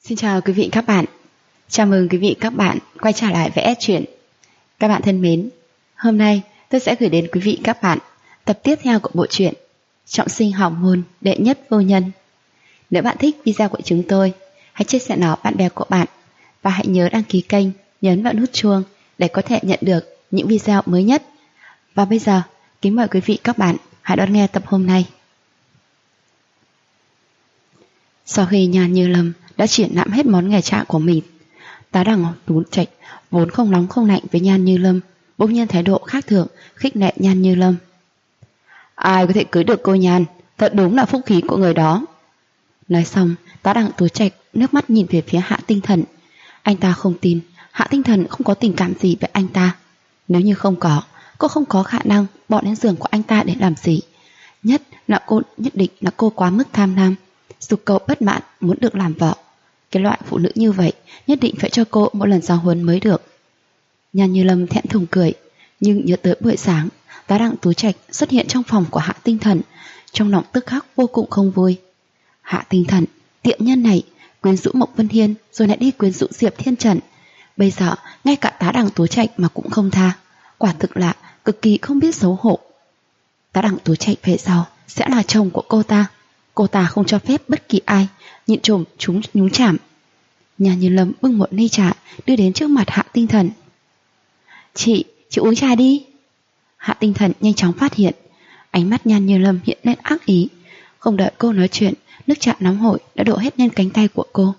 Xin chào quý vị các bạn. Chào mừng quý vị các bạn quay trở lại với S Truyện. Các bạn thân mến, hôm nay tôi sẽ gửi đến quý vị các bạn tập tiếp theo của bộ truyện Trọng sinh hào môn đệ nhất vô nhân. Nếu bạn thích video của chúng tôi, hãy chia sẻ nó bạn bè của bạn và hãy nhớ đăng ký kênh, nhấn vào nút chuông để có thể nhận được những video mới nhất. Và bây giờ, kính mời quý vị các bạn hãy đón nghe tập hôm nay. Sau khi Nhan Như Lâm đã triển lãm hết món nghề trạng của mình, Tá Đằng Tú Trạch vốn không nóng không lạnh với Nhan Như Lâm bỗng nhiên thái độ khác thường khích lệ Nhan Như Lâm. Ai có thể cưới được cô Nhan, thật đúng là phúc khí của người đó. Nói xong, Tá Đằng Tú Trạch nước mắt nhìn về phía Hạ Tinh Thần. Anh ta không tin Hạ Tinh Thần không có tình cảm gì với anh ta. Nếu như không có, cô không có khả năng bỏ đến giường của anh ta để làm gì. Nhất định là cô quá mức tham lam, dục cầu bất mãn muốn được làm vợ. Cái loại phụ nữ như vậy nhất định phải cho cô một lần giáo huấn mới được. Nhan Như Lâm thẹn thùng cười, nhưng nhớ tới buổi sáng Tá Đằng Tú Trạch xuất hiện trong phòng của Hạ Tinh Thần, trong lòng tức khắc vô cùng không vui. Hạ Tinh Thần, tiện nhân này, quyến rũ Mộc Vân Hiên rồi lại đi quyến rũ Diệp Thiên Trần, bây giờ ngay cả Tá Đằng Tú Trạch mà cũng không tha, quả thực là cực kỳ không biết xấu hổ. Tá Đằng Tú Trạch về sau sẽ là chồng của cô ta không cho phép bất kỳ ai nhịn trộm chúng nhúng chạm. Nhan Như Lâm bưng một ly trà đưa đến trước mặt Hạ Tinh Thần. Chị uống trà đi. Hạ Tinh Thần nhanh chóng phát hiện, ánh mắt Nhan Như Lâm hiện lên ác ý. Không đợi cô nói chuyện, nước trà nóng hổi đã đổ hết lên cánh tay của cô.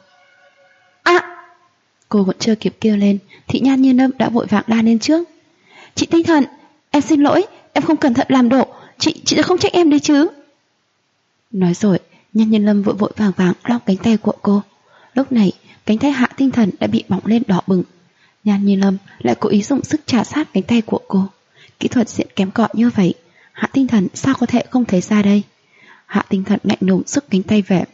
Cô vẫn chưa kịp kêu lên thì Nhan Như Lâm đã vội vàng la lên trước. Chị Tinh Thần, em xin lỗi, em không cẩn thận làm đổ, chị sẽ không trách em đấy chứ. Nói rồi, Nhan Như Lâm vội vàng lau cánh tay của cô. Lúc này, cánh tay Hạ Tinh Thần đã bị bỏng lên đỏ bừng. Nhan Như Lâm lại cố ý dùng sức chà sát cánh tay của cô. Kỹ thuật diễn kém cỏi như vậy, Hạ Tinh Thần sao có thể không thấy ra đây? Hạ Tinh Thần lạnh lùng sức cánh tay về.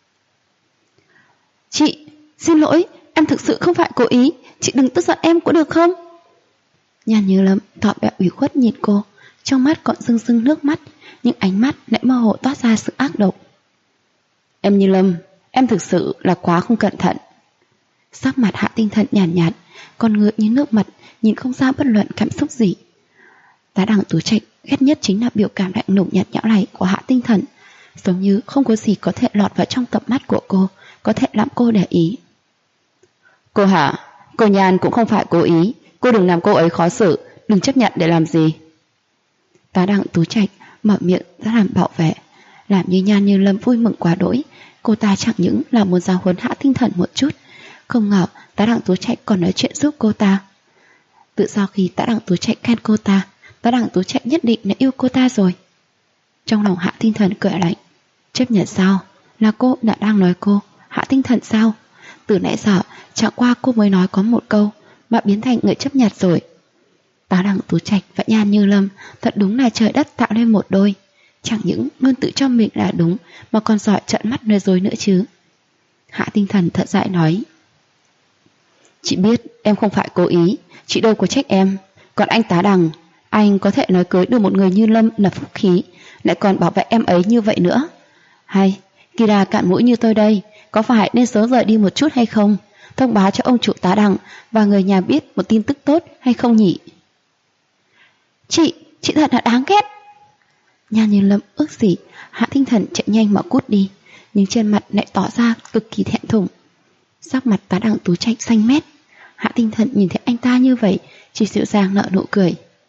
Chị, xin lỗi, em thực sự không phải cố ý, chị đừng tức giận em có được không? Nhan Như Lâm tỏ vẻ ủy khuất nhìn cô, trong mắt còn rưng nước mắt, nhưng ánh mắt lại mơ hồ toát ra sự ác độc. Em Như Lâm, em thực sự là quá không cẩn thận. Sắc mặt Hạ Tinh Thần nhàn nhạt, con ngựa như nước mật, nhìn không ra bất luận cảm xúc gì. Tá Đằng Tú Trạch ghét nhất chính là biểu cảm lạnh lùng nhạt nhẽo này của Hạ Tinh Thần, giống như không có gì có thể lọt vào trong tầm mắt của cô, có thể làm cô để ý. Cô hả? Cô Nhan cũng không phải cố ý, cô đừng làm cô ấy khó xử, đừng chấp nhận để làm gì. Tá Đằng Tú Trạch mở miệng ra làm bảo vệ, làm như Nhan Như Lâm vui mừng quá đỗi. Cô ta chẳng những là muốn giáo huấn Hạ Tinh Thần một chút, không ngờ Tá Đằng Tú Trạch còn nói chuyện giúp cô ta. Tự sau khi Tá Đằng Tú Trạch khen cô ta, Tá Đằng Tú Trạch nhất định đã yêu cô ta rồi. Trong lòng Hạ Tinh Thần cười lạnh, chấp nhận sao? Là cô đã đang nói cô, Hạ Tinh Thần sao? Từ nãy giờ chẳng qua cô mới nói có một câu mà biến thành người chấp nhận rồi. Tá Đằng Tú Trạch và Nhan Như Lâm thật đúng là trời đất tạo nên một đôi, chẳng những luôn tự cho mình là đúng mà còn giỏi trợn mắt nói dối nữa chứ. Hạ Tinh Thần thật dại nói, chị biết em không phải cố ý, chị đâu có trách em. Còn anh Tá Đằng, anh có thể nói cưới được một người như Lâm là phúc khí, lại còn bảo vệ em ấy như vậy nữa. Hay, kỳ đà cạn mũi như tôi đây, có phải nên sớm rời đi một chút hay không? Thông báo cho ông chủ Tá Đằng và người nhà biết một tin tức tốt hay không nhỉ? Chị thật là đáng ghét. Nhan Như Lâm ước gì Hạ Tinh Thần chạy nhanh mà cút đi, nhưng trên mặt lại tỏ ra cực kỳ thẹn thùng. Sắc mặt Tá Đằng Tú Trạch xanh mét. Hạ Tinh Thần nhìn thấy anh ta như vậy, chỉ dịu dàng nở nụ cười.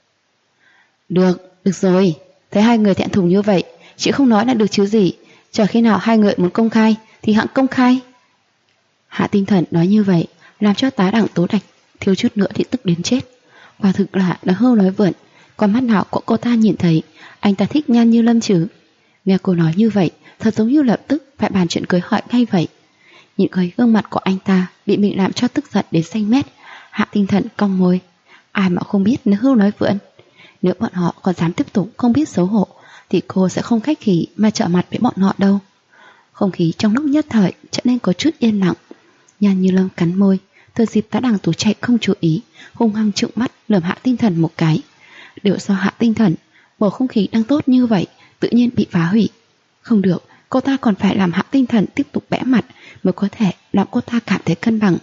Được rồi, thấy hai người thẹn thùng như vậy, chị không nói là được chứ gì. Chờ khi nào hai người muốn công khai thì hẵng công khai. Hạ Tinh Thần nói như vậy làm cho Tá Đằng Tú Trạch thiếu chút nữa thì tức đến chết. Quả thực là nói hưu nói vượn, con mắt nào của cô ta nhìn thấy anh ta thích Nhan Như Lâm chứ. Nghe cô nói như vậy, thật giống như lập tức phải bàn chuyện cưới hỏi ngay vậy. Nhìn thấy gương mặt của anh ta bị mình làm cho tức giận đến xanh mét, Hạ Tinh Thần cong môi. Ai mà không biết nói hưu nói vượn. Nếu bọn họ còn dám tiếp tục không biết xấu hổ thì cô sẽ không khách khí mà trở mặt với bọn họ đâu. Không khí trong lúc nhất thời trở nên có chút yên lặng. Nhan Như Lâm cắn môi, thừa dịp Tá Đằng Tú Trạch không chú ý, hung hăng trợn mắt lườm Hạ Tinh Thần một cái. Đều do Hạ Tinh Thần, bầu không khí đang tốt như vậy tự nhiên bị phá hủy. Không được, Cô ta còn phải làm Hạ Tinh Thần tiếp tục bẽ mặt mới có thể làm cô ta cảm thấy cân bằng.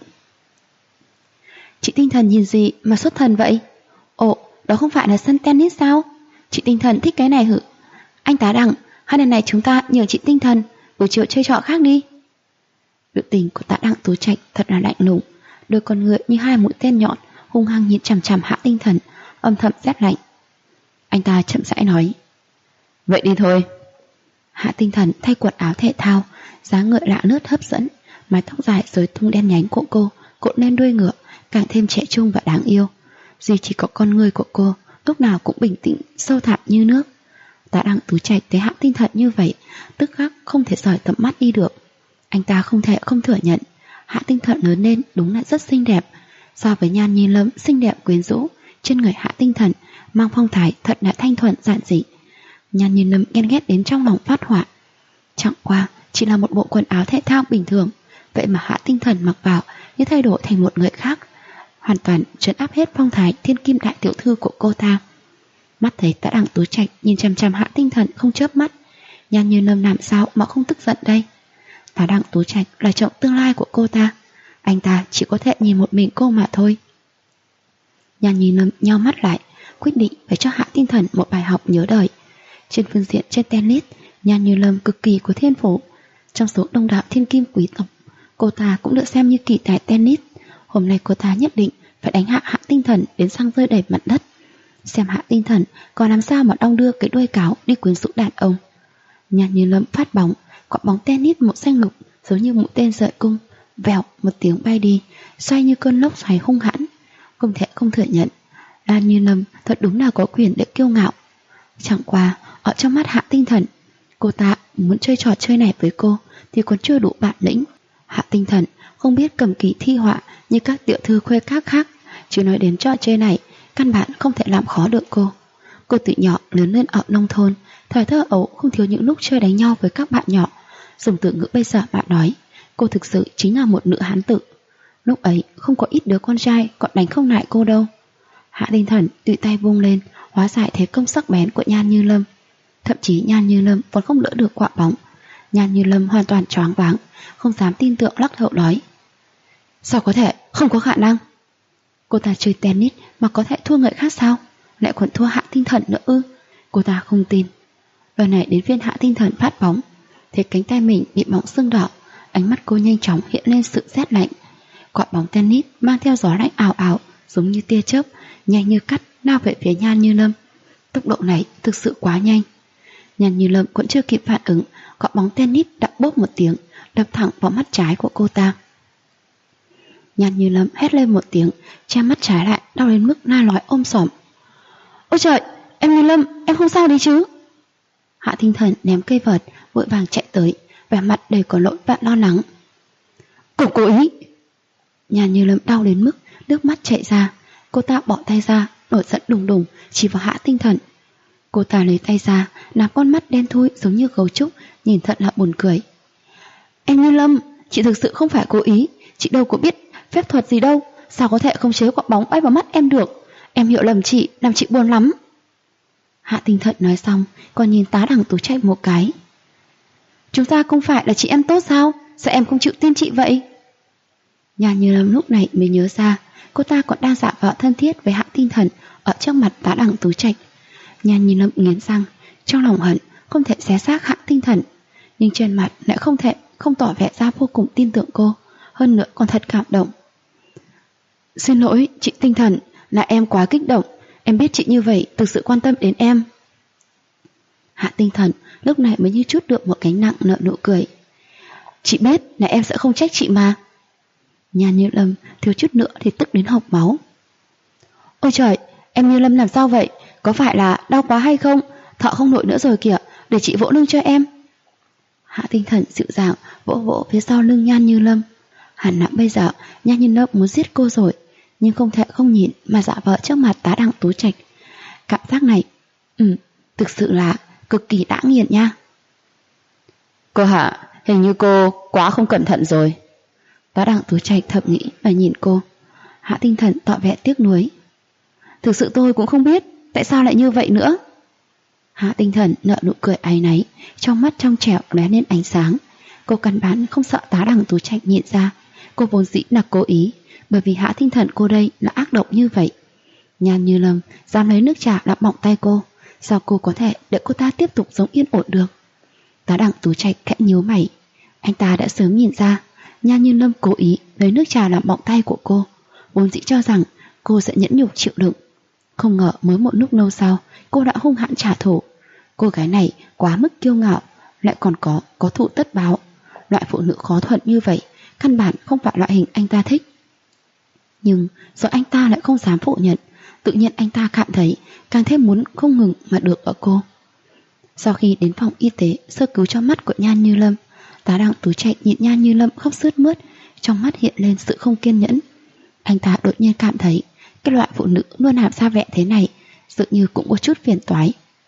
Chị Tinh Thần nhìn gì mà xuất thần vậy? Ồ, đó không phải là sân tennis sao? Chị Tinh Thần thích cái này hử? Anh Tá Đằng, hai lần này chúng ta nhờ chị Tinh Thần buổi chiều chơi trò khác đi. Biểu tình của Tá Đằng Tú Trạch thật là lạnh lùng, đôi con người như hai mũi tên nhọn hung hăng nhìn chằm chằm Hạ Tinh Thần, âm thầm rét lạnh. Anh ta chậm rãi nói, vậy đi thôi. Hạ Tinh Thần thay quần áo thể thao, dáng người lạ lướt hấp dẫn, mái tóc dài rối tung đen nhánh của cô cột lên đuôi ngựa, càng thêm trẻ trung và đáng yêu. Duy chỉ có con người của cô lúc nào cũng bình tĩnh, sâu thẳm như nước. Tá Đằng Tú Trạch thấy Hạ Tinh Thần như vậy, tức khắc không thể rời tầm mắt đi được. Anh ta không thể không thừa nhận, Hạ Tinh Thần lớn lên đúng là rất xinh đẹp. So với Nhan Như Lâm xinh đẹp quyến rũ, trên người Hạ Tinh Thần mang phong thái thật là thanh thuần giản dị. Nhan Như Lâm ghen ghét đến trong lòng phát hỏa. Chẳng qua chỉ là một bộ quần áo thể thao bình thường, vậy mà Hạ Tinh Thần mặc vào như thay đổi thành một người khác, hoàn toàn trấn áp hết phong thái thiên kim đại tiểu thư của cô ta. Mắt thấy Tá Đằng Tú Trạch nhìn chằm chằm Hạ Tinh Thần không chớp mắt, Nhan Như Lâm làm sao mà không tức giận đây? Tá Đằng Tú Trạch là chồng tương lai của cô ta, anh ta chỉ có thể nhìn một mình cô mà thôi. Nhan Như Lâm nheo mắt lại, quyết định phải cho Hạ Tinh Thần một bài học nhớ đời. Trên phương diện chơi tennis, Nhan Như Lâm cực kỳ có thiên phú. Trong số đông đảo thiên kim quý tộc, cô ta cũng được xem như kỳ tài tennis. Hôm nay cô ta nhất định phải đánh Hạ Tinh Thần đến răng rơi đầy mặt đất, xem Hạ Tinh Thần còn làm sao mà đong đưa cái đuôi cáo đi quyến rũ đàn ông. Nhan Như Lâm phát bóng, quả bóng tennis màu xanh lục giống như mũi tên rời cung, vèo một tiếng bay đi, xoay như cơn lốc xoáy hung hãn. Không thể không thừa nhận, Nhan Như Lâm thật đúng là có quyền để kiêu ngạo. Chẳng qua ở trong mắt Hạ Tinh Thần, cô ta muốn chơi trò chơi này với cô thì còn chưa đủ bản lĩnh. Hạ Tinh Thần không biết cầm kỳ thi họa như các tiểu thư khuê các khác, chứ nói đến trò chơi này căn bản không thể làm khó được cô. Cô từ nhỏ lớn lên ở nông thôn, thời thơ ấu không thiếu những lúc chơi đánh nhau với các bạn nhỏ. Dùng từ ngữ bây giờ mà nói, cô thực sự chính là một nữ hán tử. Lúc ấy không có ít đứa con trai còn đánh không lại cô đâu. Hạ Tinh Thần tùy tay vung lên, hóa giải thế công sắc bén của Nhan Như Lâm. Thậm chí Nhan Như Lâm còn không đỡ được quả bóng. Nhan Như Lâm hoàn toàn choáng váng, không dám tin tưởng lắc đầu nói, sao có thể, không có khả năng. Cô ta chơi tennis mà có thể thua người khác sao? Lại còn thua Hạ Tinh Thần nữa ư? Cô ta không tin. Lần này đến phiên Hạ Tinh Thần phát bóng, thấy cánh tay mình bị bóng sưng đỏ, ánh mắt cô nhanh chóng hiện lên sự rét lạnh. Quả bóng tennis mang theo gió lạnh ảo ảo, giống như tia chớp, nhanh như cắt lao về phía Nhan Như Lâm. Tốc độ này thực sự quá nhanh. Nhan Như Lâm cũng chưa kịp phản ứng, quả bóng tennis đã bốp một tiếng, đập thẳng vào mắt trái của cô ta. Nhan Như Lâm hét lên một tiếng, che mắt trái lại, đau đến mức la lói ôm xổm. Ôi trời, em Như Lâm, em không sao đấy chứ? Hạ Tinh Thần ném cây vợt, vội vàng chạy tới, vẻ mặt đầy có lỗi và lo lắng. Cô cố ý. Nhan Như Lâm đau đến mức nước mắt chảy ra, cô ta bỏ tay ra, nổi giận đùng đùng chỉ vào Hạ Tinh Thần. Cô ta lấy tay ra, làm con mắt đen thui giống như gấu trúc, nhìn thật là buồn cười. Em Như Lâm, chị thực sự không phải cố ý, chị đâu có biết phép thuật gì đâu, sao có thể không chế quả bóng bay vào mắt em được? Em hiểu lầm chị, làm chị buồn lắm. Hạ Tinh Thần nói xong, còn nhìn Tá Đằng Tú Trạch một cái. Chúng ta không phải là chị em tốt sao? Sao em không chịu tin chị vậy? Nhan Như Lâm lúc này mới nhớ ra, cô ta còn đang giả vờ thân thiết với Hạ Tinh Thần ở trước mặt Tá Đằng Tú Trạch. Nhan Như Lâm nghiến răng, trong lòng hận không thể xé xác Hạ Tinh Thần, nhưng trên mặt lại không tỏ vẻ ra vô cùng tin tưởng cô, hơn nữa còn thật cảm động. Xin lỗi chị Tinh Thần, là em quá kích động, em biết chị như vậy thực sự quan tâm đến em. Hạ Tinh Thần lúc này mới như trút được một gánh nặng, nở nụ cười. Chị biết là em sẽ không trách chị mà. Nhan Như Lâm thiếu chút nữa thì tức đến hộc máu. Ôi trời, em Như Lâm làm sao vậy? Có phải là đau quá hay không? Thở không nổi nữa rồi kìa, để chị vỗ lưng cho em. Hạ Tinh Thần dịu dàng vỗ vỗ phía sau lưng Nhan Như Lâm. Hẳn là bây giờ Nhan Như Lâm muốn giết cô rồi, nhưng không thể không nhìn mà giả vờ trước mặt Tá Đằng Tú Trạch. Cảm giác này thực sự là cực kỳ đã nghiền nha. Cô Hạ, hình như cô quá không cẩn thận rồi. Tá Đằng Tú Trạch thầm nghĩ và nhìn cô. Hạ Tinh Thần tỏ vẻ tiếc nuối. Thực sự tôi cũng không biết tại sao lại như vậy nữa. Hạ Tinh Thần nở nụ cười áy náy, trong mắt trong trẻo lóe lên ánh sáng. Cô căn bản không sợ Tá Đằng Tú Trạch nhìn ra. Cô vốn dĩ là cố ý, bởi vì Hạ Tinh Thần cô đây là ác độc như vậy. Nhan Như Lâm dám lấy nước trà làm bỏng tay cô, sao cô có thể để cô ta tiếp tục sống yên ổn được? Tá Đằng Tú Trạch khẽ nhíu mày. Anh ta đã sớm nhìn ra Nhan Như Lâm cố ý lấy nước trà làm bỏng tay của cô, vốn dĩ cho rằng cô sẽ nhẫn nhục chịu đựng. Không ngờ mới một lúc lâu sau cô đã hung hãn trả thù. Cô gái này quá mức kiêu ngạo, lại còn có thù tất báo. Loại phụ nữ khó thuận như vậy căn bản không phải loại hình anh ta thích. Nhưng rồi anh ta lại không dám phủ nhận, tự nhiên anh ta cảm thấy càng thêm muốn không ngừng mà được ở cô. Sau khi đến phòng y tế sơ cứu cho mắt của Nhan Như Lâm, Tá Đằng Tú Trạch nhìn Nhan Như Lâm khóc sướt mướt, trong mắt hiện lên sự không kiên nhẫn. Anh ta đột nhiên cảm thấy cái loại phụ nữ luôn làm ra vẻ thế này dường như cũng có chút phiền toái.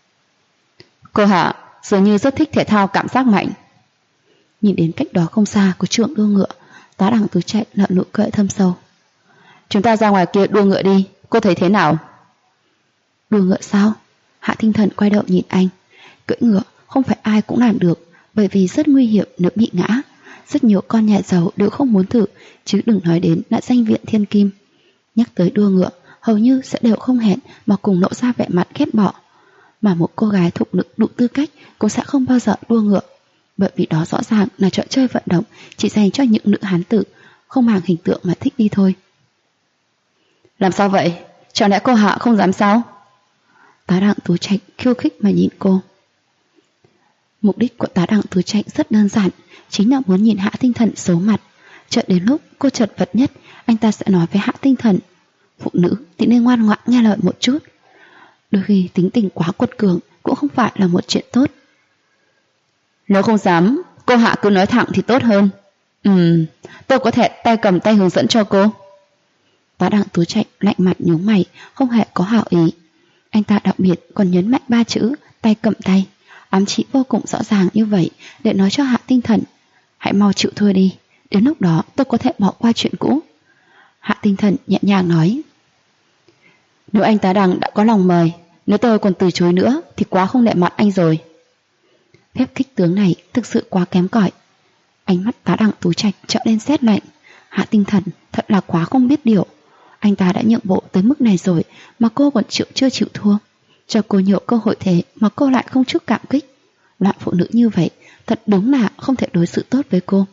Cô Hạ dường như rất thích thể thao cảm giác mạnh. Nhìn đến cách đó không xa của trường đua ngựa, Tá Đằng Tú Trạch nở nụ cười thâm sâu. Chúng ta ra ngoài kia đua ngựa đi, cô thấy thế nào? Đua ngựa sao? Hạ Tinh Thần quay đầu nhìn anh. Cưỡi ngựa không phải ai cũng làm được, bởi vì rất nguy hiểm nếu bị ngã. Rất nhiều con nhà giàu đều không muốn thử, chứ đừng nói đến là danh viện thiên kim. Nhắc tới đua ngựa, hầu như sẽ đều không hẹn mà cùng lộ ra vẻ mặt ghét bỏ. Mà một cô gái thục nữ đủ tư cách cũng sẽ không bao giờ đua ngựa, bởi vì đó rõ ràng là trò chơi vận động chỉ dành cho những nữ hán tử không màng hình tượng mà thích đi thôi. Làm sao vậy? Chẳng lẽ cô Hạ không dám sao? Tá Đằng Tú Trạch khiêu khích mà nhìn cô. Mục đích của Tá Đằng Tú Trạch rất đơn giản, chính là muốn nhìn Hạ Tinh Thần xấu mặt. Chợt đến lúc cô chật vật nhất, anh ta sẽ nói với Hạ Tinh Thần, phụ nữ thì nên ngoan ngoãn nghe lời một chút. Đôi khi tính tình quá quật cường cũng không phải là một chuyện tốt. Nếu không dám, cô Hạ cứ nói thẳng thì tốt hơn. Tôi có thể tay cầm tay hướng dẫn cho cô. Tá Đằng Tú Trạch lạnh mặt nhướng mày, không hề có hảo ý. Anh ta đặc biệt còn nhấn mạnh 3 chữ tay cầm tay, ám chỉ vô cùng rõ ràng như vậy để nói cho Hạ Tinh Thần, hãy mau chịu thôi đi, đến lúc đó tôi có thể bỏ qua chuyện cũ. Hạ Tinh Thần nhẹ nhàng nói, nếu anh Tá Đằng đã có lòng mời, nếu tôi còn từ chối nữa thì quá không nể mặt anh rồi. Phép khích tướng này thực sự quá kém cỏi. Ánh mắt Tá Đằng Tú Trạch trở lên sét lạnh. Hạ Tinh Thần thật là quá không biết điều. Anh ta đã nhượng bộ tới mức này rồi mà cô còn chưa chịu thua. Cho cô nhiều cơ hội thế mà cô lại không chút cảm kích. Loại phụ nữ như vậy thật đúng là không thể đối xử tốt với cô.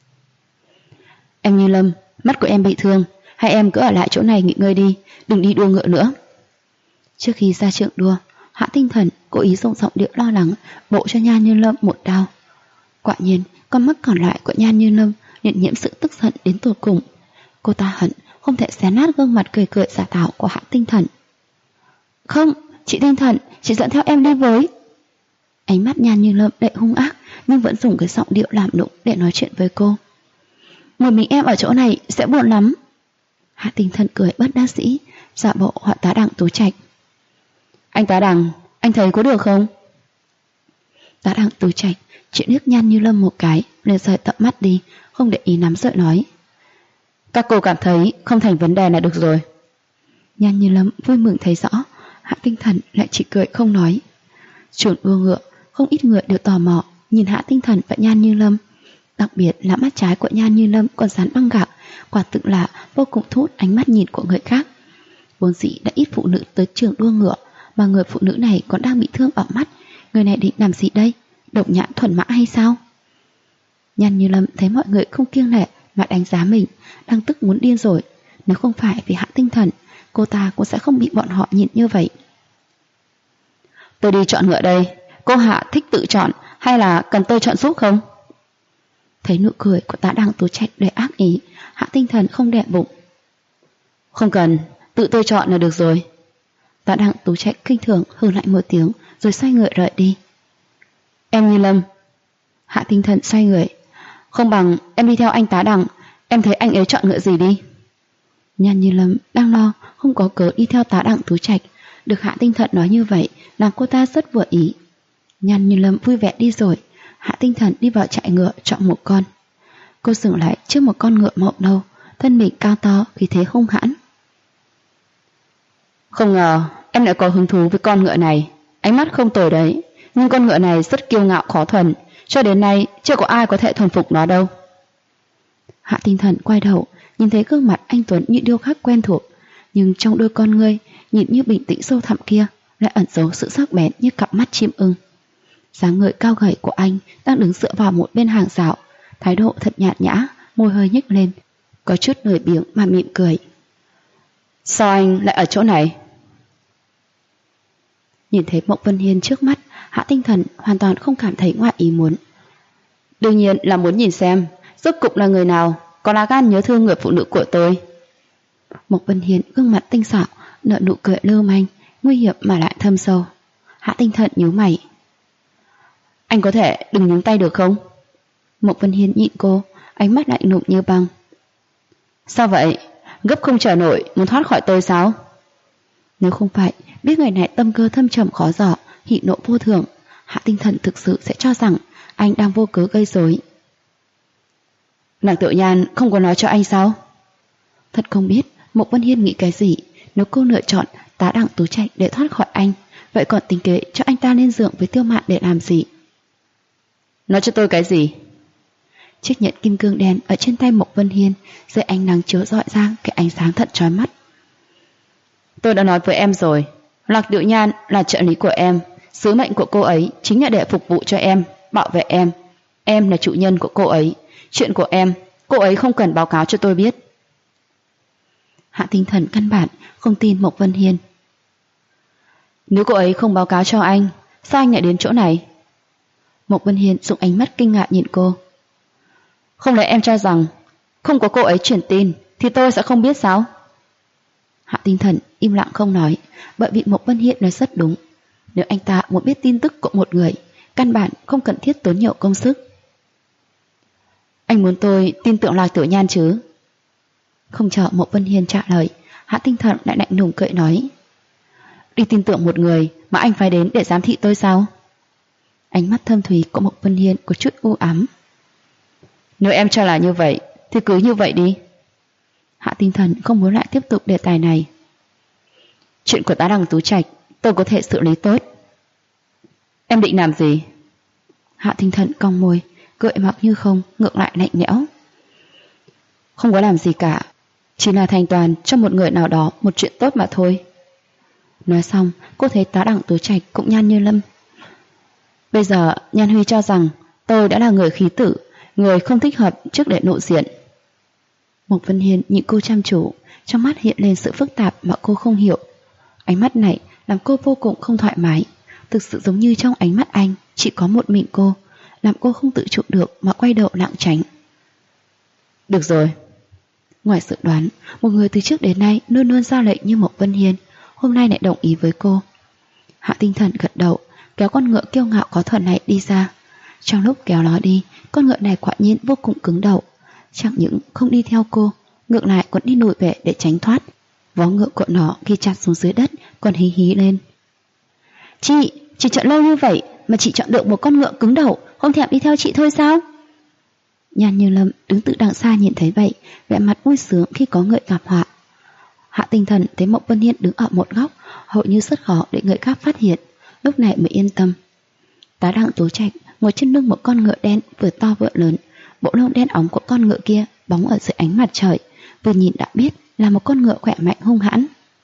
Em Như Lâm, mắt của em bị thương, hay em cứ ở lại chỗ này nghỉ ngơi đi, đừng đi đua ngựa nữa. Trước khi ra trường đua, Hạ Tinh Thần cố ý dùng giọng điệu lo lắng bộ cho Nhan Như Lâm một đao. Quả nhiên, con mắt còn lại của Nhan Như Lâm liền nhiễm sự tức giận đến tột cùng. Cô ta hận không thể xé nát gương mặt cười cười giả tạo của Hạ Tinh Thần. Không, chị Tinh Thần, chị dẫn theo em đi với. Ánh mắt Nhan Như Lâm đầy hung ác, nhưng vẫn dùng cái giọng điệu làm nũng để nói chuyện với cô. Một mình em ở chỗ này sẽ buồn lắm. Hạ Tinh Thần cười bất đắc dĩ, giả bộ hỏi Tá Đằng Tú Trạch. Anh Tá Đằng, anh thấy có được không? Tá Đằng Tú Trạch chỉ liếc Nhan Như Lâm một cái, liền rời tận mắt đi, không để ý nắm sợ nói. Các cô cảm thấy không thành vấn đề là được rồi. Nhan Như Lâm vui mừng thấy rõ, Hạ Tinh Thần lại chỉ cười không nói. Trường đua ngựa, không ít người đều tò mò nhìn Hạ Tinh Thần và Nhan Như Lâm. Đặc biệt là mắt trái của Nhan Như Lâm còn dán băng gạc, quả thực là vô cùng thu hút ánh mắt nhìn của người khác. Vốn dĩ đã ít phụ nữ tới trường đua ngựa, mà người phụ nữ này còn đang bị thương ở mắt. Người này định làm gì đây? Độc nhãn thuần mã hay sao? Nhan Như Lâm thấy mọi người không kiêng nể mà đánh giá mình, đang tức muốn điên rồi. Nếu không phải vì Hạ Tinh Thần, cô ta cũng sẽ không bị bọn họ nhìn như vậy. Tôi đi chọn ngựa đây, cô Hạ thích tự chọn hay là cần tôi chọn giúp không? Thấy nụ cười của Tá Đằng Tú Trạch đầy ác ý, Hạ Tinh Thần không đè bụng. Không cần, tự tôi chọn là được rồi. Tá Đằng Tú Trạch kinh thường hừ lại một tiếng rồi xoay người rời đi. Em Như Lâm. Hạ Tinh Thần xoay người. Không bằng em đi theo anh Tá Đằng, em thấy anh ấy chọn ngựa gì đi. Nhan Như Lâm đang lo không có cớ đi theo Tá Đằng Tú Trạch, được Hạ Tinh Thần nói như vậy làm cô ta rất vừa ý. Nhan Như Lâm vui vẻ đi rồi. Hạ Tinh Thần đi vào trại ngựa chọn một con. Cô dừng lại trước một con ngựa màu nâu, thân mình cao to, khí thế hung hãn. Không ngờ em lại có hứng thú với con ngựa này. Ánh mắt không tồi đấy, nhưng con ngựa này rất kiêu ngạo khó thuần, cho đến nay chưa có ai có thể thuần phục nó đâu. Hạ Tinh Thần quay đầu, nhìn thấy gương mặt anh tuấn như điêu khắc quen thuộc, nhưng trong đôi con ngươi nhìn như bình tĩnh sâu thẳm kia lại ẩn giấu sự sắc bén như cặp mắt chim ưng. Dáng người cao gầy của anh đang đứng dựa vào một bên hàng rào, thái độ thật nhạt nhã, môi hơi nhếch lên, có chút lười biếng mà mỉm cười. Sao anh lại ở chỗ này? Nhìn thấy Mộng Vân Hiên trước mắt, Hạ Tinh Thần hoàn toàn không cảm thấy ngoại ý muốn. Đương nhiên là muốn nhìn xem rốt cục là người nào có lá gan nhớ thương người phụ nữ của tôi. Mộng Vân Hiên gương mặt tinh xảo, nở nụ cười lưu manh, nguy hiểm mà lại thâm sâu. Hạ Tinh Thần nhíu mày. Anh có thể đừng nhúng tay được không? Mộng Vân Hiên nhịn cô, ánh mắt lạnh lùng như băng. Sao vậy? Gấp không chờ nổi muốn thoát khỏi tôi sao? Nếu không phải biết người này tâm cơ thâm trầm khó dò, hỉ nộ vô thường, Hạ Tinh Thần thực sự sẽ cho rằng anh đang vô cớ gây rối. Nàng Tiểu Nhan không có nói cho anh sao? Thật không biết Mộng Vân Hiên nghĩ cái gì. Nếu cô lựa chọn tá đẳng Tú Trạch để thoát khỏi anh, vậy còn tính kế cho anh ta lên giường với Tiêu Mạn để làm gì? Nói cho tôi cái gì? Chiếc nhẫn kim cương đen ở trên tay Mộng Vân Hiên dưới ánh nắng chiếu rọi ra cái ánh sáng thật chói mắt. Tôi đã nói với em rồi, Lạc Tiểu Nhan là trợ lý của em, sứ mệnh của cô ấy chính là để phục vụ cho em, bảo vệ em là chủ nhân của cô ấy, chuyện của em cô ấy không cần báo cáo cho tôi biết. Hạ Tinh Thần căn bản không tin Mộng Vân Hiên. Nếu cô ấy không báo cáo cho anh, sao anh lại đến chỗ này? Mộng Vân Hiên dùng ánh mắt kinh ngạc nhìn cô. Không lẽ em cho rằng không có cô ấy truyền tin thì tôi sẽ không biết sao? Hạ Tinh Thần im lặng không nói, bởi vì Mộng Vân Hiên nói rất đúng. Nếu anh ta muốn biết tin tức của một người, căn bản không cần thiết tốn nhiều công sức. Anh muốn tôi tin tưởng Lạc Tiểu Nhan chứ? Không chờ Mộng Vân Hiên trả lời, Hạ Tinh Thần lại lạnh lùng cười nói. Đi tin tưởng một người mà anh phải đến để giám thị tôi sao? Ánh mắt thâm thúy của Mộng Vân Hiên có chút u ám. Nếu em cho là như vậy thì cứ như vậy đi. Hạ Tinh Thần không muốn lại tiếp tục đề tài này. Chuyện của tá đằng Tú Trạch tôi có thể xử lý tốt. Em định làm gì? Hạ Tinh Thần cong môi, cười mặc như không, ngược lại lạnh lẽo. Không có làm gì cả, chỉ là thành toàn cho một người nào đó một chuyện tốt mà thôi. Nói xong, cô thấy tá đằng Tú Trạch cũng nhăn như lâm. Bây giờ Nhan Huy cho rằng tôi đã là người khí tử, người không thích hợp trước để lộ diện. Mộc Vân Hiên nhìn cô chăm chú, trong mắt hiện lên sự phức tạp mà cô không hiểu. Ánh mắt này làm cô vô cùng không thoải mái, thực sự giống như trong ánh mắt anh chỉ có một mình cô, làm cô không tự chủ được mà quay đầu lảng tránh. Được rồi. Ngoài dự đoán, một người từ trước đến nay luôn luôn ra lệnh như Mộc Vân Hiên, hôm nay lại đồng ý với cô. Hạ Tinh Thần gật đầu, kéo con ngựa kiêu ngạo có thuần này đi ra. Trong lúc kéo nó đi, con ngựa này quả nhiên vô cùng cứng đầu. Chẳng những không đi theo cô, ngược lại còn đi lùi về để tránh thoát. Vó ngựa của nó khi chặt xuống dưới đất còn hí hí lên. Chị chọn lâu như vậy mà chị chọn được một con ngựa cứng đầu, không thèm đi theo chị thôi sao? Nhan Như Lâm đứng từ đằng xa nhìn thấy vậy, vẻ mặt vui sướng khi có người gặp họa. Hạ Tinh Thần thấy Mộc Vân Hiên đứng ở một góc, hầu như rất khó để người khác phát hiện, lúc này mới yên tâm. Tá đặng Tú Trạch ngồi trên lưng một con ngựa đen vừa to vừa lớn, bộ lông đen óng của con ngựa kia bóng ở dưới ánh mặt trời, vừa nhìn đã biết là một con ngựa khỏe mạnh hung hãn.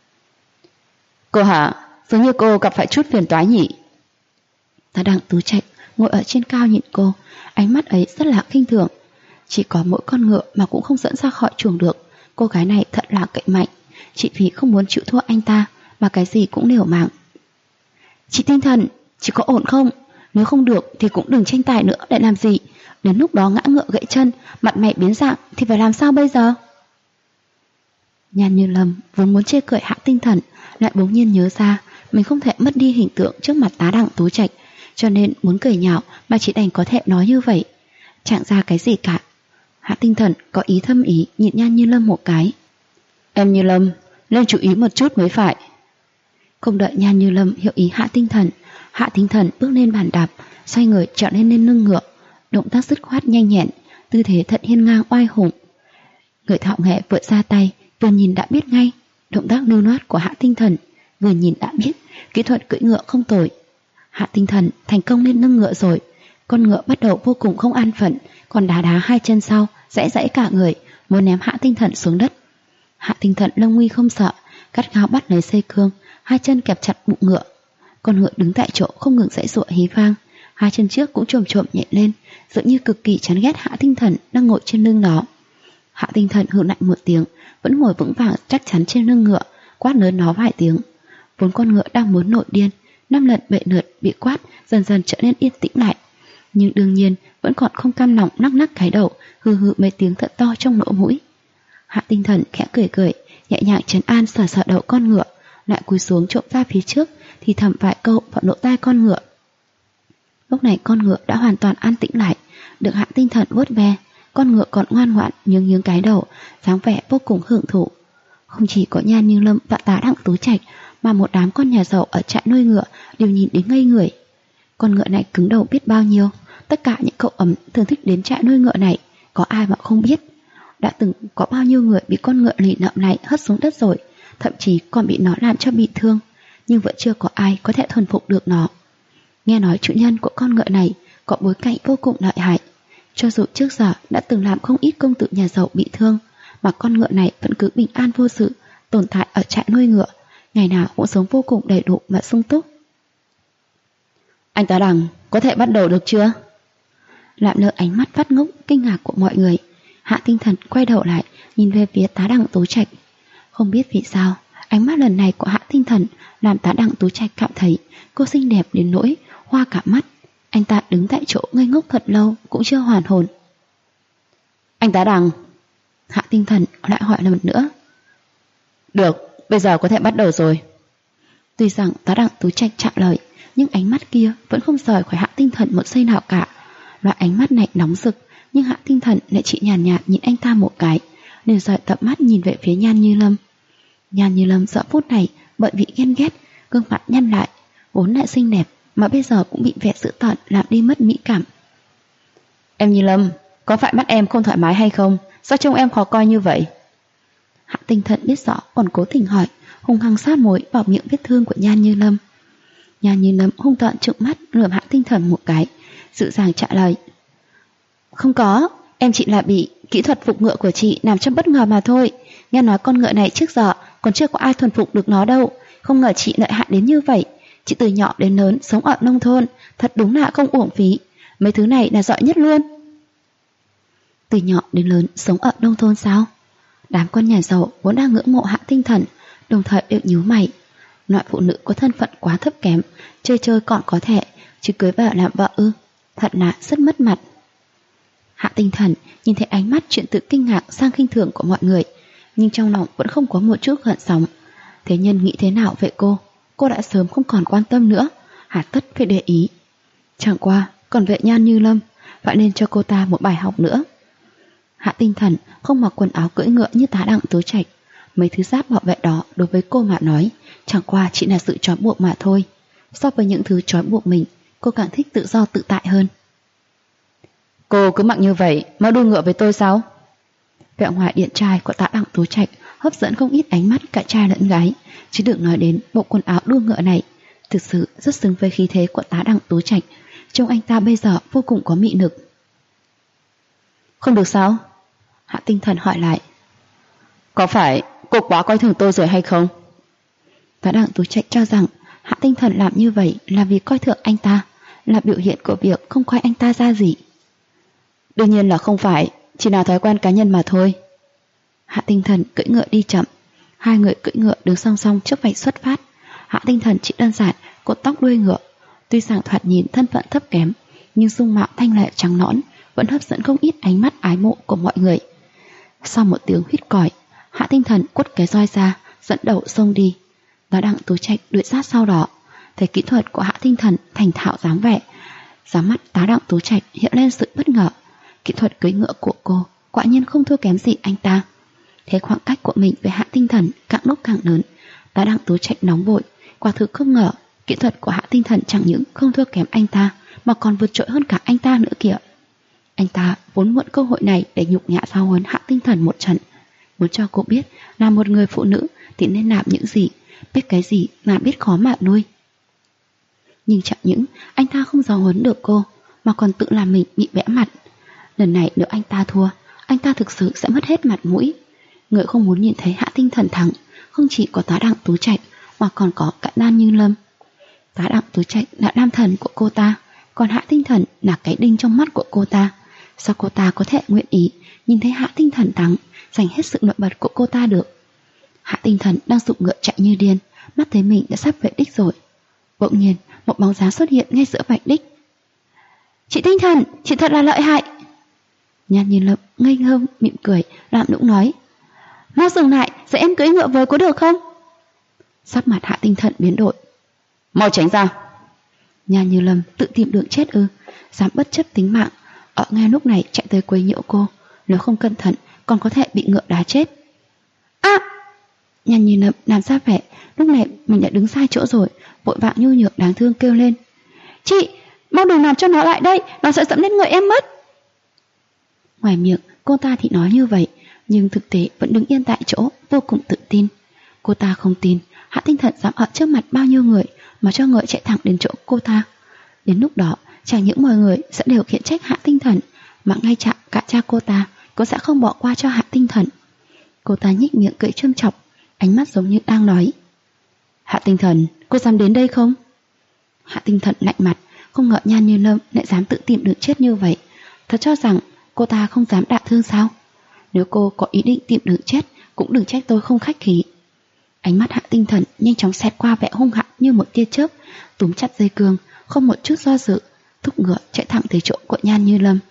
Cô hả? Dường như cô gặp phải chút phiền toái nhỉ? Tá đặng Tú Trạch ngồi ở trên cao nhìn cô, ánh mắt ấy rất là khinh thường. Chỉ có mỗi con ngựa mà cũng không dẫn ra khỏi chuồng được, cô gái này thật là cậy mạnh. Chị vì không muốn chịu thua anh ta mà cái gì cũng liều mạng. Chị Tinh Thần, chị có ổn không? Nếu không được thì cũng đừng tranh tài nữa để làm gì. Đến lúc đó ngã ngựa gãy chân, mặt mày biến dạng thì phải làm sao bây giờ? Nhan Như Lâm vốn muốn chê cười Hạ Tinh Thần, lại bỗng nhiên nhớ ra mình không thể mất đi hình tượng trước mặt tá đặng Tú Trạch, cho nên muốn cười nhạo mà chỉ đành có thể nói như vậy. Chẳng ra cái gì cả. Hạ Tinh Thần có ý thâm ý nhìn Nhan Như Lâm một cái. Em Như Lâm, nên chú ý một chút mới phải. Không đợi Nhan Như Lâm hiểu ý Hạ Tinh Thần bước lên bàn đạp, xoay người trèo lên lưng ngựa, động tác dứt khoát nhanh nhẹn, tư thế thật hiên ngang oai hùng. Người thạo nghệ vừa ra tay, vừa nhìn đã biết ngay động tác lưu loát của Hạ Tinh Thần, vừa nhìn đã biết kỹ thuật cưỡi ngựa không tồi, Hạ Tinh Thần thành công lên lưng ngựa rồi. Con ngựa bắt đầu vô cùng không an phận, còn đá đá hai chân sau, giãy giãy cả người, muốn ném Hạ Tinh Thần xuống đất. Hạ Tinh Thần lâm nguy không sợ, gắt gao bắt lấy dây cương, hai chân kẹp chặt bụng ngựa. Con ngựa đứng tại chỗ không ngừng giãy giụa hí vang, hai chân trước cũng chồm chồm nhẹ lên, dường như cực kỳ chán ghét Hạ Tinh Thần đang ngồi trên lưng nó. Hạ Tinh Thần hừ lạnh một tiếng, vẫn ngồi vững vàng chắc chắn trên lưng ngựa, quát lớn nó vài tiếng. Vốn con ngựa đang muốn nổi điên, 5 lần bệ lượt bị quát dần dần trở nên yên tĩnh lại, nhưng đương nhiên vẫn còn không cam lòng lắc lắc cái đầu, hừ hừ mấy tiếng thật to trong lỗ mũi. Hạ Tinh Thần khẽ cười cười, nhẹ nhàng trấn an sờ sờ đầu con ngựa, lại cúi xuống trộm ra phía trước, thì thầm vài câu vào lỗ tai con ngựa. Lúc này con ngựa đã hoàn toàn an tĩnh lại, được Hạ Tinh Thần vuốt ve, con ngựa còn ngoan ngoãn nhướng nhướng cái đầu, dáng vẻ vô cùng hưởng thụ. Không chỉ có Nhan Như Lâm và Tá Đặng Tú Trạch, mà một đám con nhà giàu ở trại nuôi ngựa đều nhìn đến ngây người. Con ngựa này cứng đầu biết bao nhiêu, tất cả những cậu ấm thường thích đến trại nuôi ngựa này, có ai mà không biết. Đã từng có bao nhiêu người bị con ngựa lì lợm này hất xuống đất rồi, thậm chí còn bị nó làm cho bị thương, nhưng vẫn chưa có ai có thể thuần phục được nó. Nghe nói chủ nhân của con ngựa này có bối cảnh vô cùng lợi hại, cho dù trước giờ đã từng làm không ít công tử nhà giàu bị thương, mà con ngựa này vẫn cứ bình an vô sự tồn tại ở trại nuôi ngựa, ngày nào cũng sống vô cùng đầy đủ và sung túc. Anh Tá Đằng, có thể bắt đầu được chưa? Lạm Lơ ánh mắt phát ngốc kinh ngạc của mọi người. Hạ Tinh Thần quay đầu lại nhìn về phía Tá Đằng Tú Trạch. Không biết vì sao, ánh mắt lần này của Hạ Tinh Thần làm Tá Đằng Tú Trạch cảm thấy cô xinh đẹp đến nỗi hoa cả mắt. Anh ta đứng tại chỗ ngây ngốc thật lâu cũng chưa hoàn hồn. Anh Tá Đằng, Hạ Tinh Thần lại hỏi lần nữa. Được, bây giờ có thể bắt đầu rồi. Tuy rằng Tá Đằng Tú Trạch trả lời, nhưng ánh mắt kia vẫn không rời khỏi Hạ Tinh Thần một giây nào cả. Loại ánh mắt này nóng rực, nhưng Hạ Tinh Thần lại chỉ nhàn nhạt nhìn anh ta một cái, liền rời tầm mắt nhìn về phía Nhan Như Lâm. Nhan Như Lâm giờ phút này bởi vì ghen ghét, gương mặt nhăn lại, vốn lại xinh đẹp mà bây giờ cũng bị vẻ dữ tợn làm đi mất mỹ cảm. Em Như Lâm, có phải mắt em không thoải mái hay không? Sao trông em khó coi như vậy? Hạ Tinh Thần biết rõ còn cố tình hỏi, hung hăng sát mối vào miệng vết thương của Nhan Như Lâm. Nhan Như Lâm hung tợn trợn mắt lườm Hạ Tinh Thần một cái, dịu dàng trả lời. Không có, em chỉ là bị kỹ thuật phục ngựa của chị làm cho bất ngờ mà thôi. Nghe nói con ngựa này trước giờ còn chưa có ai thuần phục được nó đâu, không ngờ chị lợi hại đến như vậy. Chị từ nhỏ đến lớn sống ở nông thôn, thật đúng là không uổng phí. Mấy thứ này là giỏi nhất luôn. Từ nhỏ đến lớn sống ở nông thôn sao? Đám con nhà giàu vốn đang ngưỡng mộ Hạ Tinh Thần, đồng thời đều nhíu mày. Loại phụ nữ có thân phận quá thấp kém, chơi chơi còn có thể, chứ cưới vợ làm vợ ư? Thật là rất mất mặt. Hạ Tinh Thần nhìn thấy ánh mắt chuyện tự kinh ngạc sang khinh thường của mọi người, nhưng trong lòng vẫn không có một chút gợn sóng. Thế nhân nghĩ thế nào về cô đã sớm không còn quan tâm nữa, hà tất phải để ý. Chẳng qua còn vệ Nhan Như Lâm, phải nên cho cô ta một bài học nữa. Hạ Tinh Thần không mặc quần áo cưỡi ngựa như Tá Đặng Tú Trạch, mấy thứ giáp bảo vệ đó đối với cô mà nói chẳng qua chỉ là sự trói buộc mà thôi. So với những thứ trói buộc mình, cô càng thích tự do tự tại hơn. Cô cứ mặc như vậy mà đua ngựa với tôi sao? Vẻ ngoài điện trai của Tá Đặng Tú Trạch hấp dẫn không ít ánh mắt cả trai lẫn gái, chứ đừng nói đến bộ quần áo đua ngựa này, thực sự rất xứng với khí thế của Tá Đặng Tú Trạch. Trông anh ta bây giờ vô cùng có mị lực. Không được sao? Hạ Tinh Thần hỏi lại. Có phải cô quá coi thường tôi rồi hay không? Tá Đặng Tú Trạch cho rằng Hạ Tinh Thần làm như vậy là vì coi thường anh ta, là biểu hiện của việc không coi anh ta ra gì. Đương nhiên là không phải, chỉ là thói quen cá nhân mà thôi. Hạ Tinh Thần cưỡi ngựa đi chậm, hai người cưỡi ngựa đứng song song trước vạch xuất phát. Hạ Tinh Thần chỉ đơn giản cột tóc đuôi ngựa, tuy rằng thoạt nhìn thân phận thấp kém, nhưng dung mạo thanh lệ trắng nõn vẫn hấp dẫn không ít ánh mắt ái mộ của mọi người. Sau một tiếng huýt còi, Hạ Tinh Thần quất cái roi ra, dẫn đầu xông đi. Tá Đặng Tú Trạch đuổi sát sau đó. Thấy kỹ thuật của Hạ Tinh Thần thành thạo dáng vẻ, dáng mắt Tá Đặng Tú Trạch hiện lên sự bất ngờ. Kỹ thuật cưỡi ngựa của cô quả nhiên không thua kém gì anh ta. Thế khoảng cách của mình với Hạ Tinh Thần càng lúc càng lớn, Tá Đặng Tú Trạch nóng vội, quả thực không ngờ kỹ thuật của Hạ Tinh Thần chẳng những không thua kém anh ta mà còn vượt trội hơn cả anh ta nữa kìa. Anh ta vốn mượn cơ hội này để nhục nhã giáo huấn Hạ Tinh Thần một trận, muốn cho cô biết là một người phụ nữ thì nên làm những gì, biết cái gì là biết khó mà nuôi. Nhưng chẳng những anh ta không giáo huấn được cô, mà còn tự làm mình bị bẽ mặt. Lần này nếu anh ta thua, anh ta thực sự sẽ mất hết mặt mũi. Người không muốn nhìn thấy Hạ Tinh Thần thắng không chỉ có tá Đặng Tú Trạch, mà còn có cả Nhan Như Lâm. Tá Đặng Tú Trạch là nam thần của cô ta, còn Hạ Tinh Thần là cái đinh trong mắt của cô ta. Sao cô ta có thể nguyện ý nhìn thấy Hạ Tinh Thần thắng, giành hết sự nổi bật của cô ta được? Hạ Tinh Thần đang giục ngựa chạy như điên, mắt thấy mình đã sắp về đích rồi. Bỗng nhiên một bóng dáng xuất hiện ngay giữa vạch đích. Chị Tinh Thần, chị thật là lợi hại. Nhan Như Lâm ngây ngơ mỉm cười, làm nũng nói, mau dừng lại, dạy em cưỡi ngựa với có được không? Sắc mặt Hạ Tinh Thần biến đổi. Mau tránh ra. Nhan Như Lâm tự tìm đường chết ư? Dám bất chấp tính mạng ở ngay lúc này chạy tới quấy nhiễu cô, nếu không cẩn thận còn có thể bị ngựa đá chết. Nhan Như Lâm làm ra vẻ lúc này mình đã đứng sai chỗ rồi, vội vàng nhu nhược đáng thương kêu lên, chị, mau đừng làm cho nó lại đây, nó sẽ dẫm lên người em mất. Ngoài miệng cô ta thì nói như vậy, nhưng thực tế vẫn đứng yên tại chỗ, vô cùng tự tin. Cô ta không tin Hạ Tinh Thần dám ở trước mặt bao nhiêu người mà cho ngựa chạy thẳng đến chỗ cô ta. Đến lúc đó chẳng những mọi người sẽ đều khiển trách Hạ Tinh Thần, mà ngay cả cha cô ta cũng sẽ không bỏ qua cho Hạ Tinh Thần. Cô ta nhếch miệng cười châm chọc, ánh mắt giống như đang nói, Hạ Tinh Thần, cô dám đến đây không? Hạ Tinh Thần lạnh mặt, không ngờ Nhan Như Lâm lại dám tự tìm đường chết như vậy. Thật cho rằng cô ta không dám đả thương sao? Nếu cô có ý định tìm đường chết cũng đừng trách tôi không khách khí. Ánh mắt Hạ Tinh Thần nhanh chóng xẹt qua vẻ hung hãn như một tia chớp, túm chặt dây cương, không một chút do dự, thúc ngựa chạy thẳng tới chỗ của Nhan Như Lâm.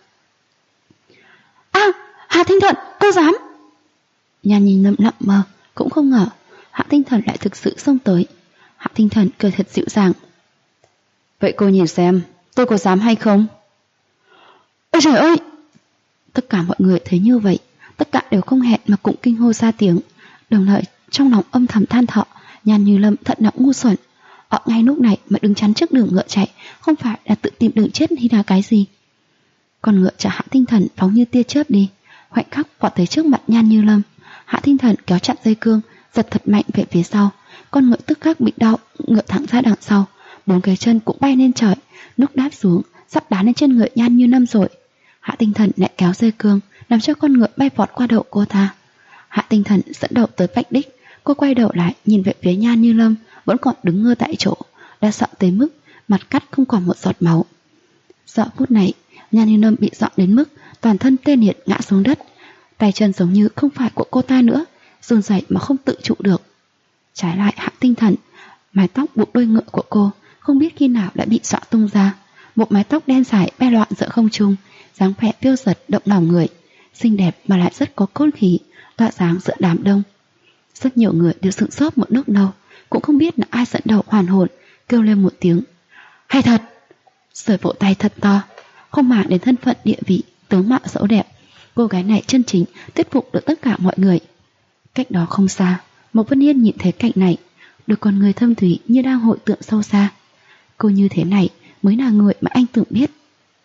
Hạ Tinh Thần, cô dám! Nhan Như Lâm lặng mơ, cũng không ngờ Hạ Tinh Thần lại thực sự xông tới. Hạ Tinh Thần cười thật dịu dàng. Vậy cô nhìn xem, tôi có dám hay không? Ôi trời ơi! Tất cả mọi người thấy như vậy, tất cả đều không hẹn mà cũng kinh hô ra tiếng, đồng thời trong lòng âm thầm than thở, Nhan Như Lâm thật là ngu xuẩn. Ở ngay lúc này mà đứng chắn trước đường ngựa chạy, không phải là tự tìm đường chết hay là cái gì? Con ngựa chở Hạ Tinh Thần phóng như tia chớp đi, khoảnh khắc vọt tới trước mặt Nhan Như Lâm. Hạ Tinh Thần kéo chặt dây cương, giật thật mạnh về phía sau. Con ngựa tức khắc bị đau, ngựa thẳng ra đằng sau, bốn cái chân cũng bay lên trời, lúc đáp xuống sắp đá lên trên người Nhan Như Lâm rồi. Hạ Tinh Thần lại kéo dây cương, làm cho con ngựa bay vọt qua đầu cô ta. Hạ Tinh Thần dẫn đầu tới vạch đích, cô quay đầu lại nhìn về phía Nhan Như Lâm vẫn còn đứng ngơ tại chỗ, đã sợ tới mức mặt cắt không còn một giọt máu. Giờ phút này Nhan Như Lâm bị dọa đến mức toàn thân tê liệt ngã xuống đất, tay chân giống như không phải của cô ta nữa, run rẩy mà không tự trụ được. Trái lại Hạ Tinh Thần, mái tóc buộc đuôi ngựa của cô không biết khi nào đã bị xõa tung ra, một mái tóc đen dài bay loạn giữa không trung, dáng vẻ phiêu dật động lòng người, xinh đẹp mà lại rất có cốt khí, tỏa sáng giữa đám đông. Rất nhiều người đều sững sốt một lúc lâu, cũng không biết là ai dẫn đầu hoàn hồn, kêu lên một tiếng hay thật, rồi vỗ tay thật to. Không màng đến thân phận địa vị, tướng mạo xấu đẹp, cô gái này chân chính thuyết phục được tất cả mọi người. Cách đó không xa, Mộc Vân Yên nhìn thấy cảnh này, đôi con người thâm thúy như đang hội tượng sâu xa. Cô như thế này mới là người mà anh tưởng biết.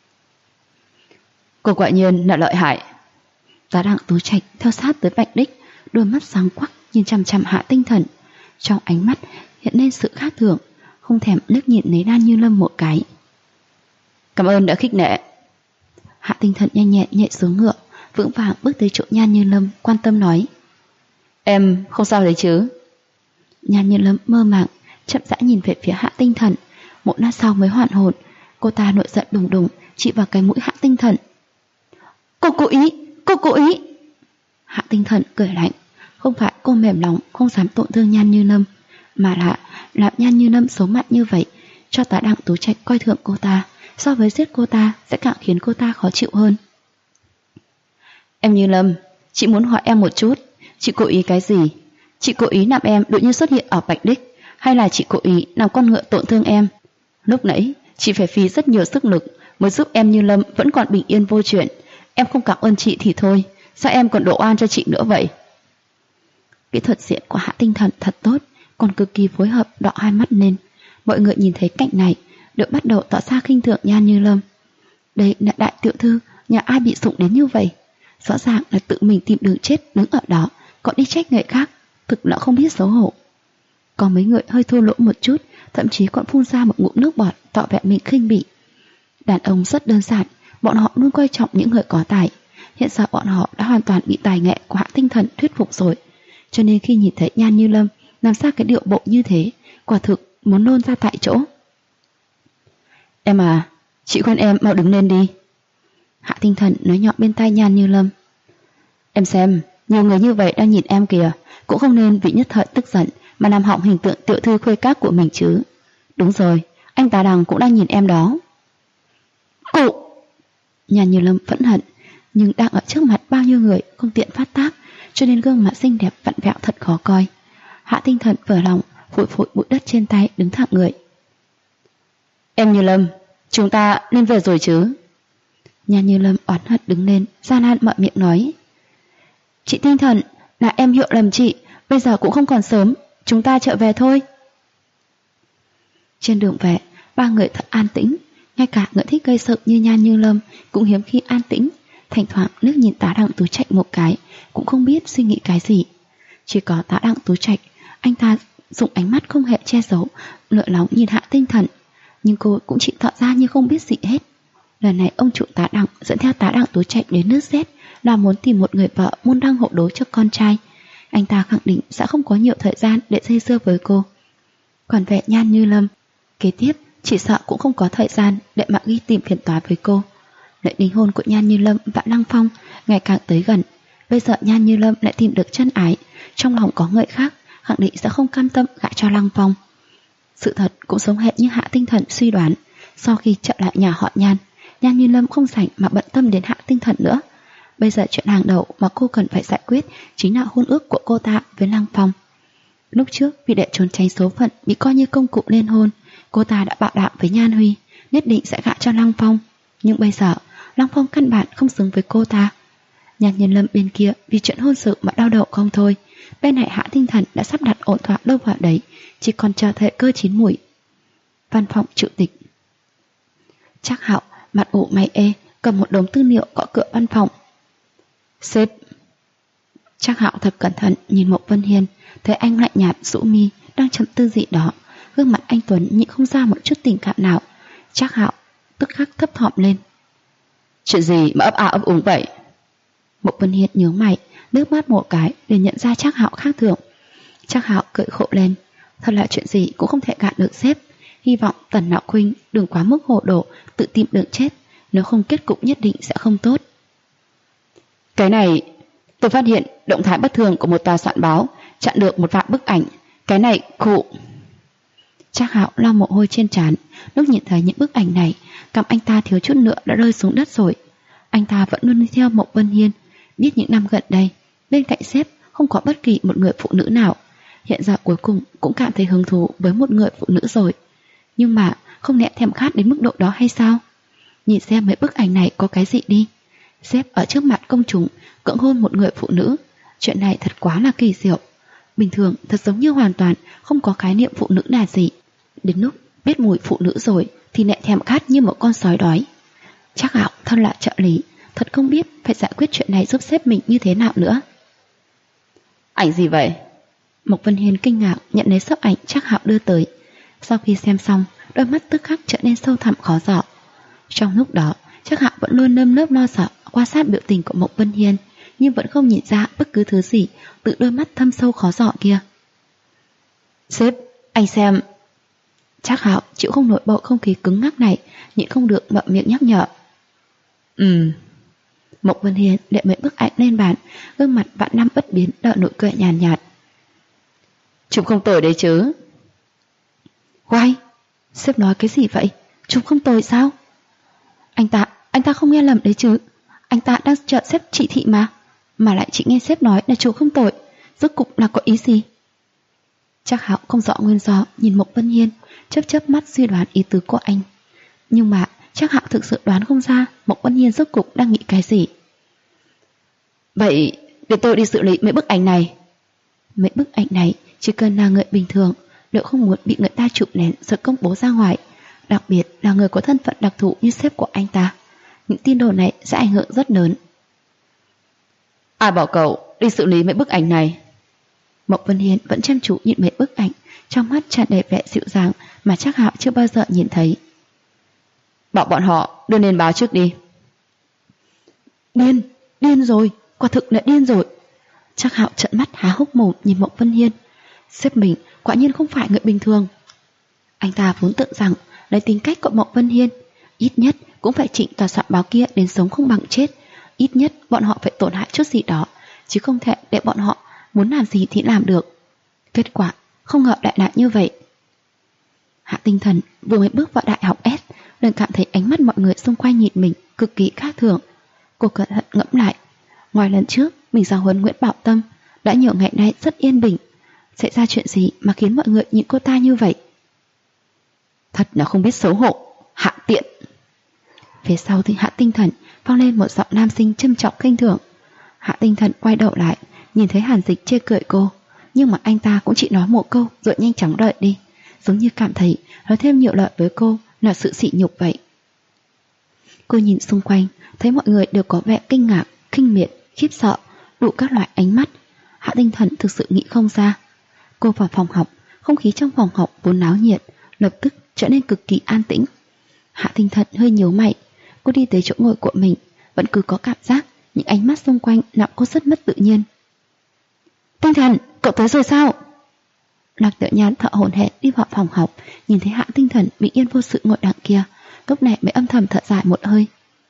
Cô quả nhiên là lợi hại. Tá Đặng Tú Trạch theo sát tới vạch đích, đôi mắt sáng quắc nhìn chằm chằm Hạ Tinh Thần, trong ánh mắt hiện lên sự khác thường, không thèm liếc nhìn lấy Nhan Như Lâm một cái. Cảm ơn đã khích lệ. Hạ Tinh Thần nhanh nhẹn nhảy xuống ngựa, vững vàng bước tới chỗ Nhan Như Lâm, quan tâm nói, em không sao đấy chứ? Nhan Như Lâm mơ màng chậm rãi nhìn về phía Hạ Tinh Thần, một lát sau mới hoàn hồn. Cô ta nổi giận đùng đùng chỉ vào cái mũi Hạ Tinh Thần. Cô cố ý. Hạ Tinh Thần cười lạnh, không phải cô mềm lòng không dám tổn thương Nhan Như Lâm, mà là làm Nhan Như Lâm xấu mặt như vậy, cho Tá Đặng Tú Trạch coi thường cô ta, so với giết cô ta sẽ càng khiến cô ta khó chịu hơn. Em Như Lâm, chị muốn hỏi em một chút, chị cố ý cái gì? Chị cố ý làm em đột nhiên xuất hiện ở vạch đích, hay là chị cố ý làm con ngựa tổn thương em? Lúc nãy chị phải phí rất nhiều sức lực mới giúp em Như Lâm vẫn còn bình yên vô chuyện. Em không cảm ơn chị thì thôi, sao em còn đổ oan cho chị nữa vậy? Kỹ thuật diễn của Hạ Tinh Thần thật tốt, còn cực kỳ phối hợp, đọ hai mắt lên. Mọi người nhìn thấy cảnh này đều bắt đầu tỏ ra khinh thường Nhan Như Lâm. Đây là đại tiểu thư, nhà ai bị sủng đến như vậy? Rõ ràng là tự mình tìm đường chết đứng ở đó, còn đi trách người khác, thực là không biết xấu hổ. Có mấy người hơi thô lỗ một chút, thậm chí còn phun ra một ngụm nước bọt tỏ vẻ mình khinh bỉ. Đàn ông rất đơn giản, bọn họ luôn coi trọng những người có tài. Hiện giờ bọn họ đã hoàn toàn bị tài nghệ của Hạ Tinh Thần thuyết phục rồi. Cho nên khi nhìn thấy Nhan Như Lâm làm ra cái điệu bộ như thế, quả thực muốn nôn ra tại chỗ. Em à, chị khuyên em mau đứng lên đi. Hạ Tinh Thần nói nhỏ bên tai Nhan Như Lâm. Em xem, nhiều người như vậy đang nhìn em kìa, cũng không nên vì nhất thời tức giận mà làm hỏng hình tượng tiểu thư khuê các của mình chứ. Đúng rồi, anh Tá Đằng cũng đang nhìn em đó. Cụ! Nhan Như Lâm phẫn hận, nhưng đang ở trước mặt bao nhiêu người không tiện phát tác, cho nên gương mặt xinh đẹp vặn vẹo thật khó coi. Hạ Tinh Thần vừa lòng phủi phủi bụi đất trên tay, đứng thẳng người. Em Như Lâm, chúng ta nên về rồi chứ? Nhan Như Lâm oán hận đứng lên, gian nan mở miệng nói. Chị Tinh Thần, là em hiểu lầm chị, bây giờ cũng không còn sớm, chúng ta trở về thôi. Trên đường về, ba người thật an tĩnh, ngay cả người thích gây sợ như Nhan Như Lâm cũng hiếm khi an tĩnh, thỉnh thoảng nước nhìn Tá Đằng Tú Trạch một cái, cũng không biết suy nghĩ cái gì. Chỉ có Tá Đằng Tú Trạch, anh ta dùng ánh mắt không hề che giấu, lửa nóng nhìn Hạ Tinh Thần, nhưng cô cũng chỉ tỏ ra như không biết gì hết. Lần này ông chủ Tá Đằng dẫn theo Tá Đằng Tú Trạch đến nước Z là muốn tìm một người vợ môn đăng hộ đối cho con trai. Anh ta khẳng định sẽ không có nhiều thời gian để dây dưa với cô. Còn về Nhan Như Lâm, kế tiếp chỉ sợ cũng không có thời gian để mà ghi tìm phiền toái với cô. Lễ đính hôn của Nhan Như Lâm và Lăng Phong ngày càng tới gần. Bây giờ Nhan Như Lâm lại tìm được chân ái, trong lòng có người khác, khẳng định sẽ không cam tâm gả cho Lăng Phong. Sự thật cũng giống hệt như Hạ Tinh Thần suy đoán. Sau khi trở lại nhà họ Nhan, Nhan Như Lâm không rảnh mà bận tâm đến Hạ Tinh Thần nữa. Bây giờ chuyện hàng đầu mà cô cần phải giải quyết chính là hôn ước của cô ta với Lăng Phong. Lúc trước vì để trốn tránh số phận bị coi như công cụ lên hôn, cô ta đã bảo đảm với Nhan Huy nhất định sẽ gả cho Lăng Phong. Nhưng bây giờ Lăng Phong căn bản không xứng với cô ta. Nhan Như Lâm bên kia vì chuyện hôn sự mà đau đầu không thôi. Bên này Hạ Tinh Thần đã sắp đặt ổn thỏa đâu vào đấy, chỉ còn chờ thời cơ chín mùi. Văn phòng chủ tịch. Trác Hạo mặt ủ mày ê cầm một đống tư liệu gõ cửa văn phòng. Sếp. Trác Hạo thật cẩn thận nhìn Mộc Vân Hiên, thấy anh lạnh nhạt rũ mi đang trầm tư gì đó, gương mặt anh Tuấn nhịn không ra một chút tình cảm nào. Trác Hạo tức khắc thấp thỏm lên. Chuyện gì mà ấp a ấp úng vậy? Mộc Vân Hiên nhớ mày, nước mắt một cái để nhận ra Trác Hạo khác thường. Trác Hạo cười khổ lên. Thật là chuyện gì cũng không thể gạt được sếp. Hy vọng Tần Nạo Khuynh đừng quá mức hồ đồ, tự tìm đường chết, nếu không kết cục nhất định sẽ không tốt. Cái này, tôi phát hiện động thái bất thường của một tòa soạn báo, chặn được một vạn bức ảnh. Cái này khụ. Trác Hạo lau mồ hôi trên trán, lúc nhìn thấy những bức ảnh này, cằm anh ta thiếu chút nữa đã rơi xuống đất rồi. Anh ta vẫn luôn đi theo Mộc Vân Hiên, biết những năm gần đây, bên cạnh sếp không có bất kỳ một người phụ nữ nào. Hiện giờ cuối cùng cũng cảm thấy hứng thú với một người phụ nữ rồi. Nhưng mà không lẽ thèm khát đến mức độ đó hay sao? Nhìn xem mấy bức ảnh này có cái gì đi. Sếp ở trước mặt công chúng cưỡng hôn một người phụ nữ, chuyện này thật quá là kỳ diệu. Bình thường thật giống như hoàn toàn không có khái niệm phụ nữ là gì. Đến lúc biết mùi phụ nữ rồi thì lại thèm khát như một con sói đói. Trác Hạo thân là trợ lý, thật không biết phải giải quyết chuyện này giúp sếp mình như thế nào nữa. Ảnh gì vậy? Mộc Vân Hiên kinh ngạc nhận lấy sấp ảnh Trác Hạo đưa tới. Sau khi xem xong, đôi mắt tức khắc trở nên sâu thẳm khó dò. Trong lúc đó, Trác Hạo vẫn luôn nơm nớp lo sợ quan sát biểu tình của Mộc Vân Hiên, nhưng vẫn không nhìn ra bất cứ thứ gì từ đôi mắt thâm sâu khó dò kia. Sếp, anh xem. Trác Hạo chịu không nổi bầu không khí cứng ngắc này, nhịn không được mở miệng nhắc nhở. Mộc Vân Hiên để mấy bức ảnh lên bàn, gương mặt vạn năm bất biến đợi nụ cười nhàn nhạt. Chụp không tồi đấy chứ. Quay, sếp nói cái gì vậy? Chụp không tồi sao? Anh ta không nghe lầm đấy chứ. Anh ta đang chờ sếp chỉ thị mà lại chỉ nghe sếp nói là chụp không tồi. Rốt cục là có ý gì? Trác Hạo không rõ nguyên do, nhìn Mộc Vân Hiên, chớp mắt suy đoán ý tứ của anh. Nhưng mà Trác Hạo thực sự đoán không ra Mộc Vân Hiên rốt cục đang nghĩ cái gì. Vậy để tôi đi xử lý mấy bức ảnh này. Mấy bức ảnh này chỉ cần là người bình thường, nếu không muốn bị người ta chụp lén rồi công bố ra ngoài, đặc biệt là người có thân phận đặc thù như sếp của anh ta, những tin đồn này sẽ ảnh hưởng rất lớn. Ai bảo cậu đi xử lý mấy bức ảnh này? Mộc Vân Hiên vẫn chăm chú nhìn mấy bức ảnh, trong mắt tràn đầy vẻ dịu dàng mà Trác Hạo chưa bao giờ nhìn thấy. Bảo bọn họ đưa lên báo trước đi. Điên rồi, quả thực là điên rồi. Trác Hạo trợn mắt há hốc mồm nhìn Mộng Vân Hiên. Sếp mình quả nhiên không phải người bình thường. Anh ta vốn tưởng rằng lấy tính cách của Mộng Vân Hiên, ít nhất cũng phải chỉnh tòa soạn báo kia đến sống không bằng chết. Ít nhất bọn họ phải tổn hại chút gì đó, chứ không thể để bọn họ muốn làm gì thì làm được. Kết quả không ngờ lại là như vậy. Hạ Tinh Thần vừa mới bước vào đại học S, liền cảm thấy ánh mắt mọi người xung quanh nhìn mình cực kỳ khác thường. Cô cẩn thận ngẫm lại, ngoài lần trước mình giáo huấn Nguyễn Bảo Tâm, đã nhiều ngày nay rất yên bình. Xảy ra chuyện gì mà khiến mọi người nhìn cô ta như vậy? Thật là không biết xấu hổ, hạ tiện. Phía sau thì Hạ Tinh Thần vang lên một giọng nam sinh châm trọng khinh thường. Hạ Tinh Thần quay đầu lại, nhìn thấy Hàn Dịch chê cười cô, nhưng mà anh ta cũng chỉ nói một câu rồi nhanh chóng đợi đi, giống như cảm thấy nói thêm nhiều lời với cô là sự sỉ nhục vậy. Cô nhìn xung quanh, thấy mọi người đều có vẻ kinh ngạc, khinh miệt, khiếp sợ, đủ các loại ánh mắt. Hạ Tinh Thần thực sự nghĩ không ra. Cô vào phòng học, không khí trong phòng học vốn náo nhiệt, lập tức trở nên cực kỳ an tĩnh. Hạ Tinh Thần hơi nhíu mày, cô đi tới chỗ ngồi của mình, vẫn cứ có cảm giác những ánh mắt xung quanh làm cô rất mất tự nhiên. Tinh Thần, cậu tới rồi sao? Lạc Tiểu Nhan thở hổn hển đi vào phòng học, nhìn thấy Hạ Tinh Thần bình yên vô sự ngồi đằng kia, lúc này mới âm thầm thở dài một hơi.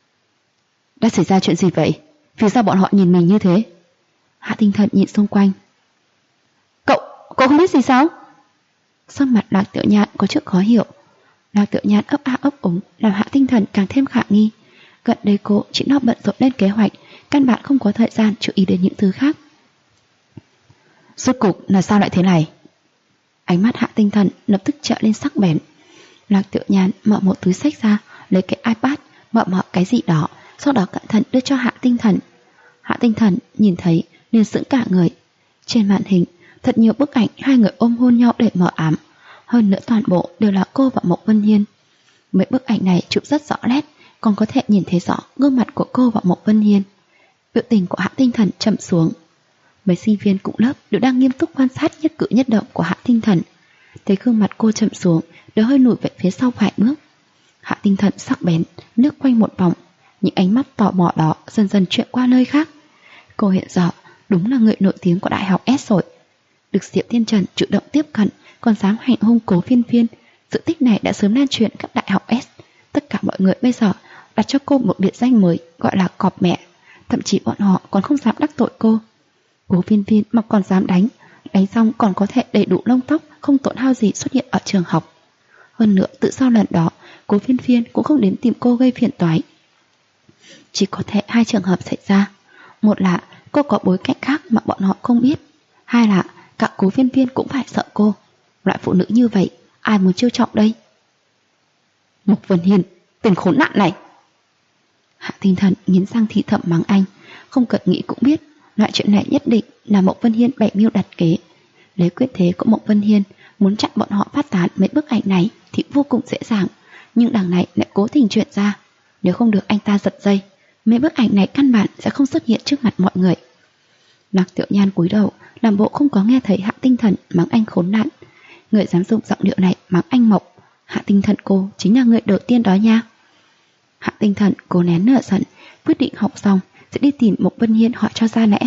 Đã xảy ra chuyện gì vậy? Vì sao bọn họ nhìn mình như thế? Hạ Tinh Thần nhìn xung quanh. Cậu không biết gì sao? Sắc mặt Lạc Tiểu Nhan có chút khó hiểu. Lạc Tiểu Nhan ấp a ấp úng làm Hạ Tinh Thần càng thêm khả nghi. Gần đây cô chỉ lo bận rộn lên kế hoạch, căn bản không có thời gian chú ý đến những thứ khác. Rốt cục là sao lại thế này? Ánh mắt Hạ Tinh Thần lập tức trở lên sắc bén. Lạc Tiểu Nhan mở một túi sách ra, lấy cái iPad, mở cái gì đó, sau đó cẩn thận đưa cho Hạ Tinh Thần. Hạ Tinh Thần nhìn thấy liền sững cả người. Trên màn hình thật nhiều bức ảnh hai người ôm hôn nhau để mờ ám, hơn nữa toàn bộ đều là cô và Mộng Vân Hiên. Mấy bức ảnh này chụp rất rõ nét, còn có thể nhìn thấy rõ gương mặt của cô và Mộng Vân Hiên. Biểu tình của Hạ Tinh Thần trầm xuống. Mấy sinh viên cùng lớp đều đang nghiêm túc quan sát nhất cử nhất động của Hạ Tinh Thần. Thấy gương mặt cô trầm xuống, đều hơi lùi về phía sau vài bước. Hạ Tinh Thần sắc bén, nước quanh một vòng, những ánh mắt tò mò đó dần dần chuyển qua nơi khác. Cô hiện giờ đúng là người nổi tiếng của đại học S rồi. Được Diệp Thiên Trần chủ động tiếp cận, còn dám hành hung Cố Phiên Phiên. Sự tích này đã sớm lan truyền các đại học S. Tất cả mọi người bây giờ đặt cho cô một biệt danh mới, gọi là cọp mẹ. Thậm chí bọn họ còn không dám đắc tội cô. Cố Phiên Phiên mà còn dám đánh xong còn có thể đầy đủ lông tóc, không tổn hao gì xuất hiện ở trường học. Hơn nữa tự sau lần đó, Cố Phiên Phiên cũng không đến tìm cô gây phiền toái. Chỉ có thể hai trường hợp xảy ra. Một là cô có bối cảnh khác mà bọn họ không biết. Hai là cả Cố Phiên Phiên cũng phải sợ cô. Loại phụ nữ như vậy, ai muốn trêu chọc đây? Mục Vân Hiên, tên khốn nạn này! Hạ Tinh Thần nghiến răng thì thầm mắng anh. Không cần nghĩ cũng biết, loại chuyện này nhất định là Mộc Vân Hiên bày mưu đặt kế. Lấy quyết thế của Mộc Vân Hiên, muốn chặn bọn họ phát tán mấy bức ảnh này thì vô cùng dễ dàng. Nhưng đằng này lại cố tình chuyện ra. Nếu không được anh ta giật dây, mấy bức ảnh này căn bản sẽ không xuất hiện trước mặt mọi người. Lạc Tiểu Nhan cúi đầu, làm bộ không có nghe thấy Hạ Tinh Thần mắng anh khốn nạn. Người dám dùng giọng điệu này mắng anh Mộc, Hạ Tinh Thần cô chính là người đầu tiên đó nha. Hạ Tinh Thần cố nén nợ giận, quyết định học xong sẽ đi tìm Mộc Vân Hiên hỏi cho ra lẽ.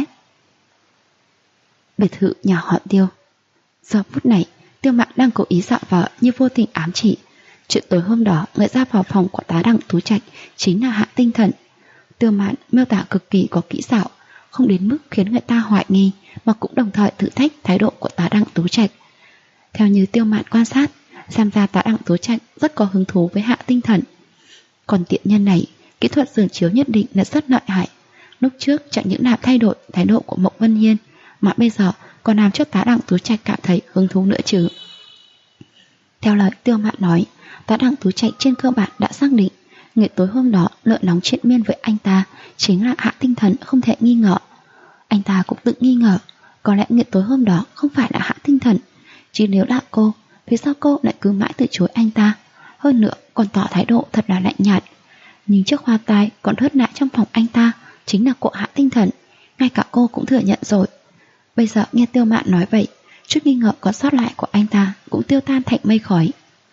Biệt thự nhà họ Tiêu. Giờ phút này, Tiêu Mạn đang cố ý dọa vợ như vô tình ám chỉ. Chuyện tối hôm đó người ra vào phòng của tá Đặng Tú Trạch chính là Hạ Tinh Thần. Tiêu Mạn miêu tả cực kỳ có kỹ xảo, không đến mức khiến người ta hoài nghi, mà cũng đồng thời thử thách thái độ của tá Đặng Tú Trạch. Theo như Tiêu Mạn quan sát, xem ra tá Đặng Tú Trạch rất có hứng thú với Hạ Tinh Thần. Còn tiện nhân này, kỹ thuật giường chiếu nhất định là rất lợi hại. Lúc trước chẳng những làm thay đổi thái độ của Mộc Vân Hiên, mà bây giờ còn làm cho tá Đặng Tú Trạch cảm thấy hứng thú nữa chứ. Theo lời Tiêu Mạn nói, tá Đặng Tú Trạch trên cơ bản đã xác định người tối hôm đó lợi nóng chuyện miên với anh ta chính là Hạ Tinh Thần, không thể nghi ngờ. Anh ta cũng tự nghi ngờ, có lẽ người tối hôm đó không phải là Hạ Tinh Thần, chứ nếu là cô, phía sau cô lại cứ mãi từ chối anh ta, hơn nữa còn tỏ thái độ thật là lạnh nhạt. Nhưng chiếc hoa tai còn rớt lại trong phòng anh ta chính là của Hạ Tinh Thần, ngay cả cô cũng thừa nhận rồi. Bây giờ nghe Tiêu Mạn nói vậy, chút nghi ngờ còn sót lại của anh ta cũng tiêu tan thành mây khói.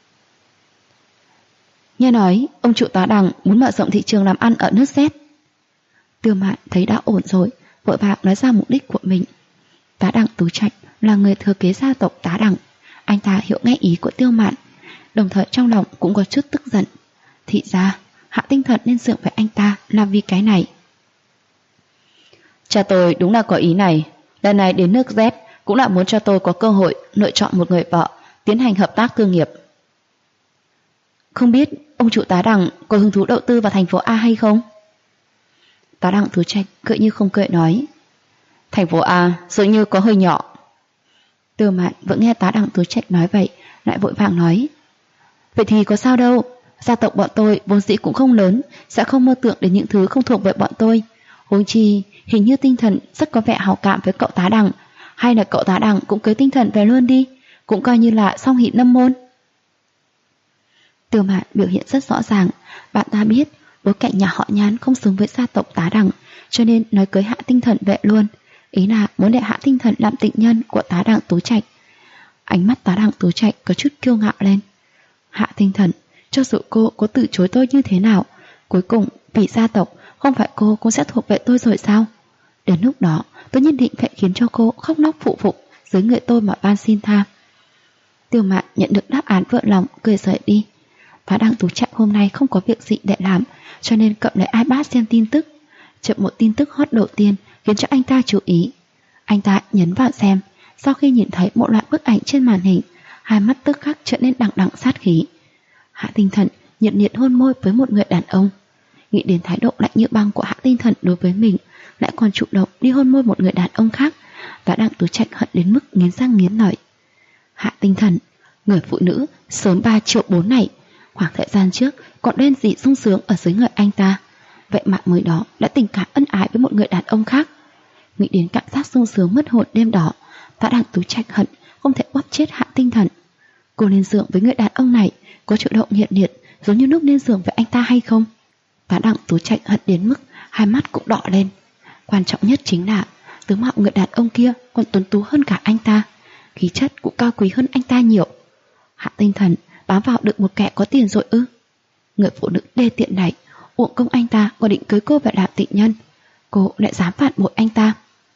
Nghe nói ông chủ tá Đằng muốn mở rộng thị trường làm ăn ở nước Z. Tiêu Mạn thấy đã ổn rồi, vội vàng nói ra mục đích của mình. Tá Đằng Tú Trạch là người thừa kế gia tộc Tá Đằng. Anh ta hiểu ngay ý của Tiêu Mạn, đồng thời trong lòng cũng có chút tức giận. Thì ra Hạ Tinh Thần nên dựa với anh ta là vì cái này. Cha tôi đúng là có ý này. Lần này đến nước Z cũng là muốn cho tôi có cơ hội lựa chọn một người vợ, tiến hành hợp tác thương nghiệp. Không biết ông chủ Tá Đằng có hứng thú đầu tư vào thành phố A hay không? Tá Đằng Tú Trạch cười như không cười nói. Thành phố A dường như có hơi nhỏ. Tiêu Mạn vẫn nghe Tá Đằng Tú Trạch nói vậy, lại vội vàng nói. Vậy thì có sao đâu, gia tộc bọn tôi vốn dĩ cũng không lớn, sẽ không mơ tưởng đến những thứ không thuộc về bọn tôi. Huống chi hình như Tinh Thần rất có vẻ hảo cảm với cậu Tá Đằng, hay là cậu Tá Đằng cũng cưới Tinh Thần về luôn đi, cũng coi như là song hỷ lâm môn. Tiêu Mạn biểu hiện rất rõ ràng, bạn ta biết bối cảnh nhà họ Nhan không xứng với gia tộc Tá Đằng, cho nên nói cưới Hạ Tinh Thần về luôn, ý là muốn để Hạ Tinh Thần làm tịnh nhân của Tá Đằng Tú Trạch. Ánh mắt Tá Đằng Tú Trạch có chút kiêu ngạo lên. Hạ Tinh Thần, cho dù cô có từ chối tôi như thế nào, cuối cùng vì gia tộc không phải cô cũng sẽ thuộc về tôi rồi sao? Đến lúc đó tôi nhất định phải khiến cho cô khóc lóc phụ phục dưới người tôi mà van xin tha. Tiêu Mạn nhận được đáp án vợ lòng, cười rời đi. Tá Đằng Tú Trạch hôm nay không có việc gì để làm, cho nên cầm lấy iPad xem tin tức. Chợt một tin tức hot đầu tiên khiến cho anh ta chú ý. Anh ta nhấn vào xem, sau khi nhìn thấy một loạt bức ảnh trên màn hình, hai mắt tức khắc trở nên đằng đằng sát khí. Hạ Tinh Thần nhiệt liệt hôn môi với một người đàn ông. Nghĩ đến thái độ lạnh như băng của Hạ Tinh Thần đối với mình, lại còn chủ động đi hôn môi một người đàn ông khác, Tá Đằng Tú Trạch hận đến mức nghiến răng nghiến lợi. Hạ Tinh Thần, người phụ nữ sớm 3 triệu 4 này, khoảng thời gian trước còn đen dị sung sướng ở dưới người anh ta, vậy mà mới đó đã tình cảm ân ái với một người đàn ông khác. Nghĩ đến cảm giác sung sướng mất hồn đêm đó, Tá Đằng Tú Trạch hận không thể bóp chết Hạ Tinh Thần. Cô lên giường với người đàn ông này có chủ động nhiệt liệt giống như lúc lên giường với anh ta hay không? Tá Đằng Tú Trạch hận đến mức hai mắt cũng đỏ lên. Quan trọng nhất chính là tướng mạo người đàn ông kia còn tuấn tú hơn cả anh ta, khí chất cũng cao quý hơn anh ta nhiều. Hạ Tinh Thần bám vào được một kẻ có tiền rồi ư? Người phụ nữ đê tiện này, uổng công anh ta còn định cưới cô về làm tịnh nhân, cô lại dám phản bội anh ta.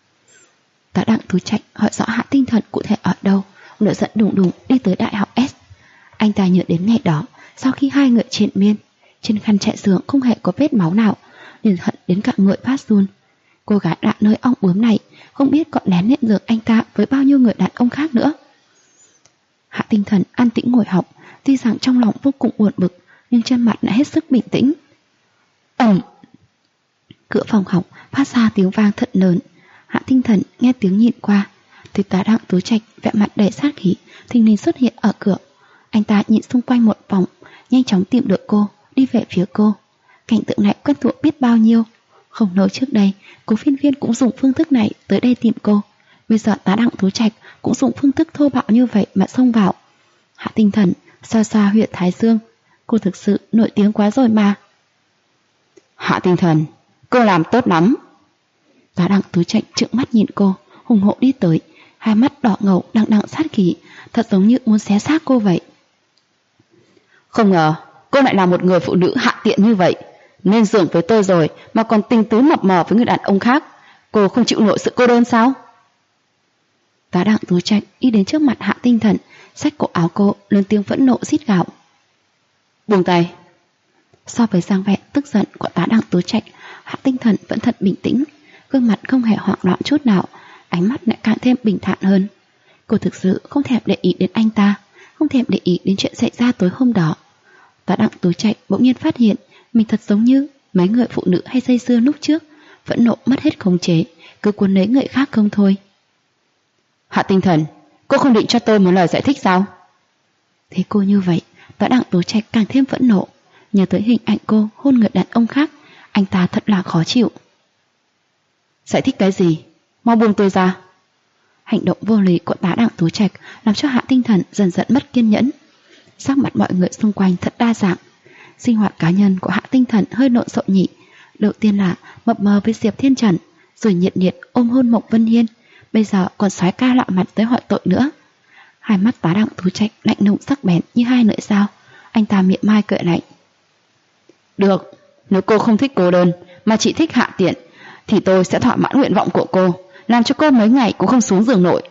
Tá Đằng Tú Trạch hỏi rõ Hạ Tinh Thần cụ thể ở đâu, nửa giận đùng đùng đi tới đại học S. Anh ta nhớ đến ngày đó, sau khi hai người triền miên, trên khăn trải giường không hề có vết máu nào, liền hận đến cả người phát run. Cô gái lạ nơi ong bướm này không biết còn lén lên giường anh ta với bao nhiêu người đàn ông khác nữa. Hạ Tinh Thần an tĩnh ngồi học, tuy rằng trong lòng vô cùng buồn bực, nhưng trên mặt lại hết sức bình tĩnh. Cửa phòng học phát ra tiếng vang thật lớn. Hạ Tinh Thần nghe tiếng nhìn qua, thì Tá Đằng Tú Trạch vẻ mặt đầy sát khí thình lình xuất hiện ở cửa. Anh ta nhìn xung quanh một vòng, nhanh chóng tìm được cô, đi về phía cô. Cảnh tượng này quen thuộc biết bao nhiêu. Không lâu trước đây, Cố Phiên Phiên cũng dùng phương thức này tới đây tìm cô. Bây giờ Tá Đằng Tú Trạch cũng dùng phương thức thô bạo như vậy mà xông vào. Hạ Tinh Thần xoa xoa huyệt thái dương. Cô thực sự nổi tiếng quá rồi mà. Hạ Tinh Thần, cô làm tốt lắm. Tá Đằng Tú Trạch trợn mắt nhìn cô, hùng hộ đi tới, hai mắt đỏ ngầu đằng đằng sát khí, thật giống như muốn xé xác cô vậy. Không ngờ cô lại là một người phụ nữ hạ tiện như vậy, nên giường với tôi rồi mà còn tình tứ mập mờ với người đàn ông khác. Cô không chịu nổi sự cô đơn sao? Tá Đằng Tú Trạch đi đến trước mặt Hạ Tinh Thần, xách cổ áo cô, lớn tiếng phẫn nộ rít gào. Buông tay. So với dáng vẻ tức giận của Tá Đằng Tú Trạch, Hạ Tinh Thần vẫn thật bình tĩnh, gương mặt không hề hoảng loạn chút nào, ánh mắt lại càng thêm bình thản hơn. Cô thực sự không thèm để ý đến anh ta, không thèm để ý đến chuyện xảy ra tối hôm đó. Tá Đằng Tú Trạch bỗng nhiên phát hiện mình thật giống như mấy người phụ nữ hay dây dưa lúc trước, phẫn nộ mất hết khống chế, cứ cuốn lấy người khác không thôi. Hạ Tinh Thần, cô không định cho tôi một lời giải thích sao? Thấy cô như vậy, Tá Đằng Tú Trạch càng thêm phẫn nộ. Nhớ tới hình ảnh cô hôn người đàn ông khác, anh ta thật là khó chịu. Giải thích cái gì? Mau buông tôi ra. Hành động vô lý của Tá Đằng Tú Trạch làm cho Hạ Tinh Thần dần dần mất kiên nhẫn. Sắc mặt mọi người xung quanh thật đa dạng. Sinh hoạt cá nhân của Hạ Tinh Thần hơi lộn xộn nhỉ. Đầu tiên là mập mờ với Diệp Thiên Trần, rồi nhiệt liệt ôm hôn Mộc Vân Hiên, bây giờ còn soái ca lạ mặt tới hỏi tội nữa. Hai mắt Tá Đặng Tú Trạch lạnh lùng sắc bén như hai lưỡi dao. Anh ta mỉa mai cười lạnh. Được, nếu cô không thích cô đơn mà chỉ thích Hạ Tiện thì tôi sẽ thỏa mãn nguyện vọng của cô, làm cho cô mấy ngày cũng không xuống giường nổi.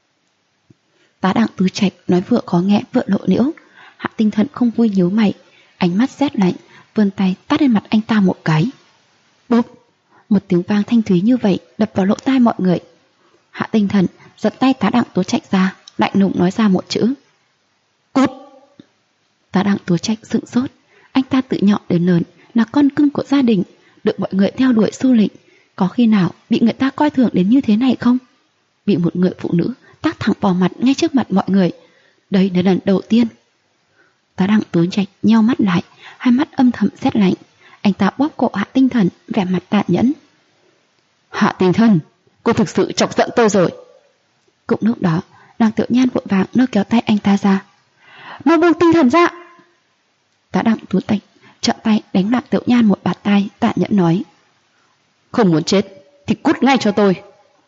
Tá Đặng Tú Trạch nói vừa khó nghe vừa lộ liễu. Hạ Tinh Thần không vui nhíu mày, ánh mắt rét lạnh, vươn tay tát lên mặt anh ta một cái. Bốp, một tiếng vang thanh thúy như vậy đập vào lỗ tai mọi người. Hạ Tinh Thần giật tay Tá Đặng Tú Trạch ra, lạnh lùng nói ra một chữ: cút. Tá Đặng Tú Trạch sững sốt. Anh ta từ nhỏ đến lớn là con cưng của gia đình, được mọi người theo đuổi xu lĩnh, có khi nào bị người ta coi thường đến như thế này không? Bị một người phụ nữ tát thẳng vào mặt ngay trước mặt mọi người, đây là lần đầu tiên. Tá Đặng Tú Trạch nheo mắt lại, hai mắt âm thầm rét lạnh. Anh ta bóp cổ Hạ Tinh Thần, vẻ mặt tàn nhẫn. Hạ Tinh Thần, cô thực sự chọc giận tôi rồi. Cũng lúc đó, Đặng Tiểu Nhan vội vàng lôi kéo tay anh ta ra. Mau buông Tinh Thần ra. Tá Đặng Tú Trạch trợn tay đánh Đặng Tiểu Nhan một bạt tai, tàn nhẫn nói. Không muốn chết thì cút ngay cho tôi.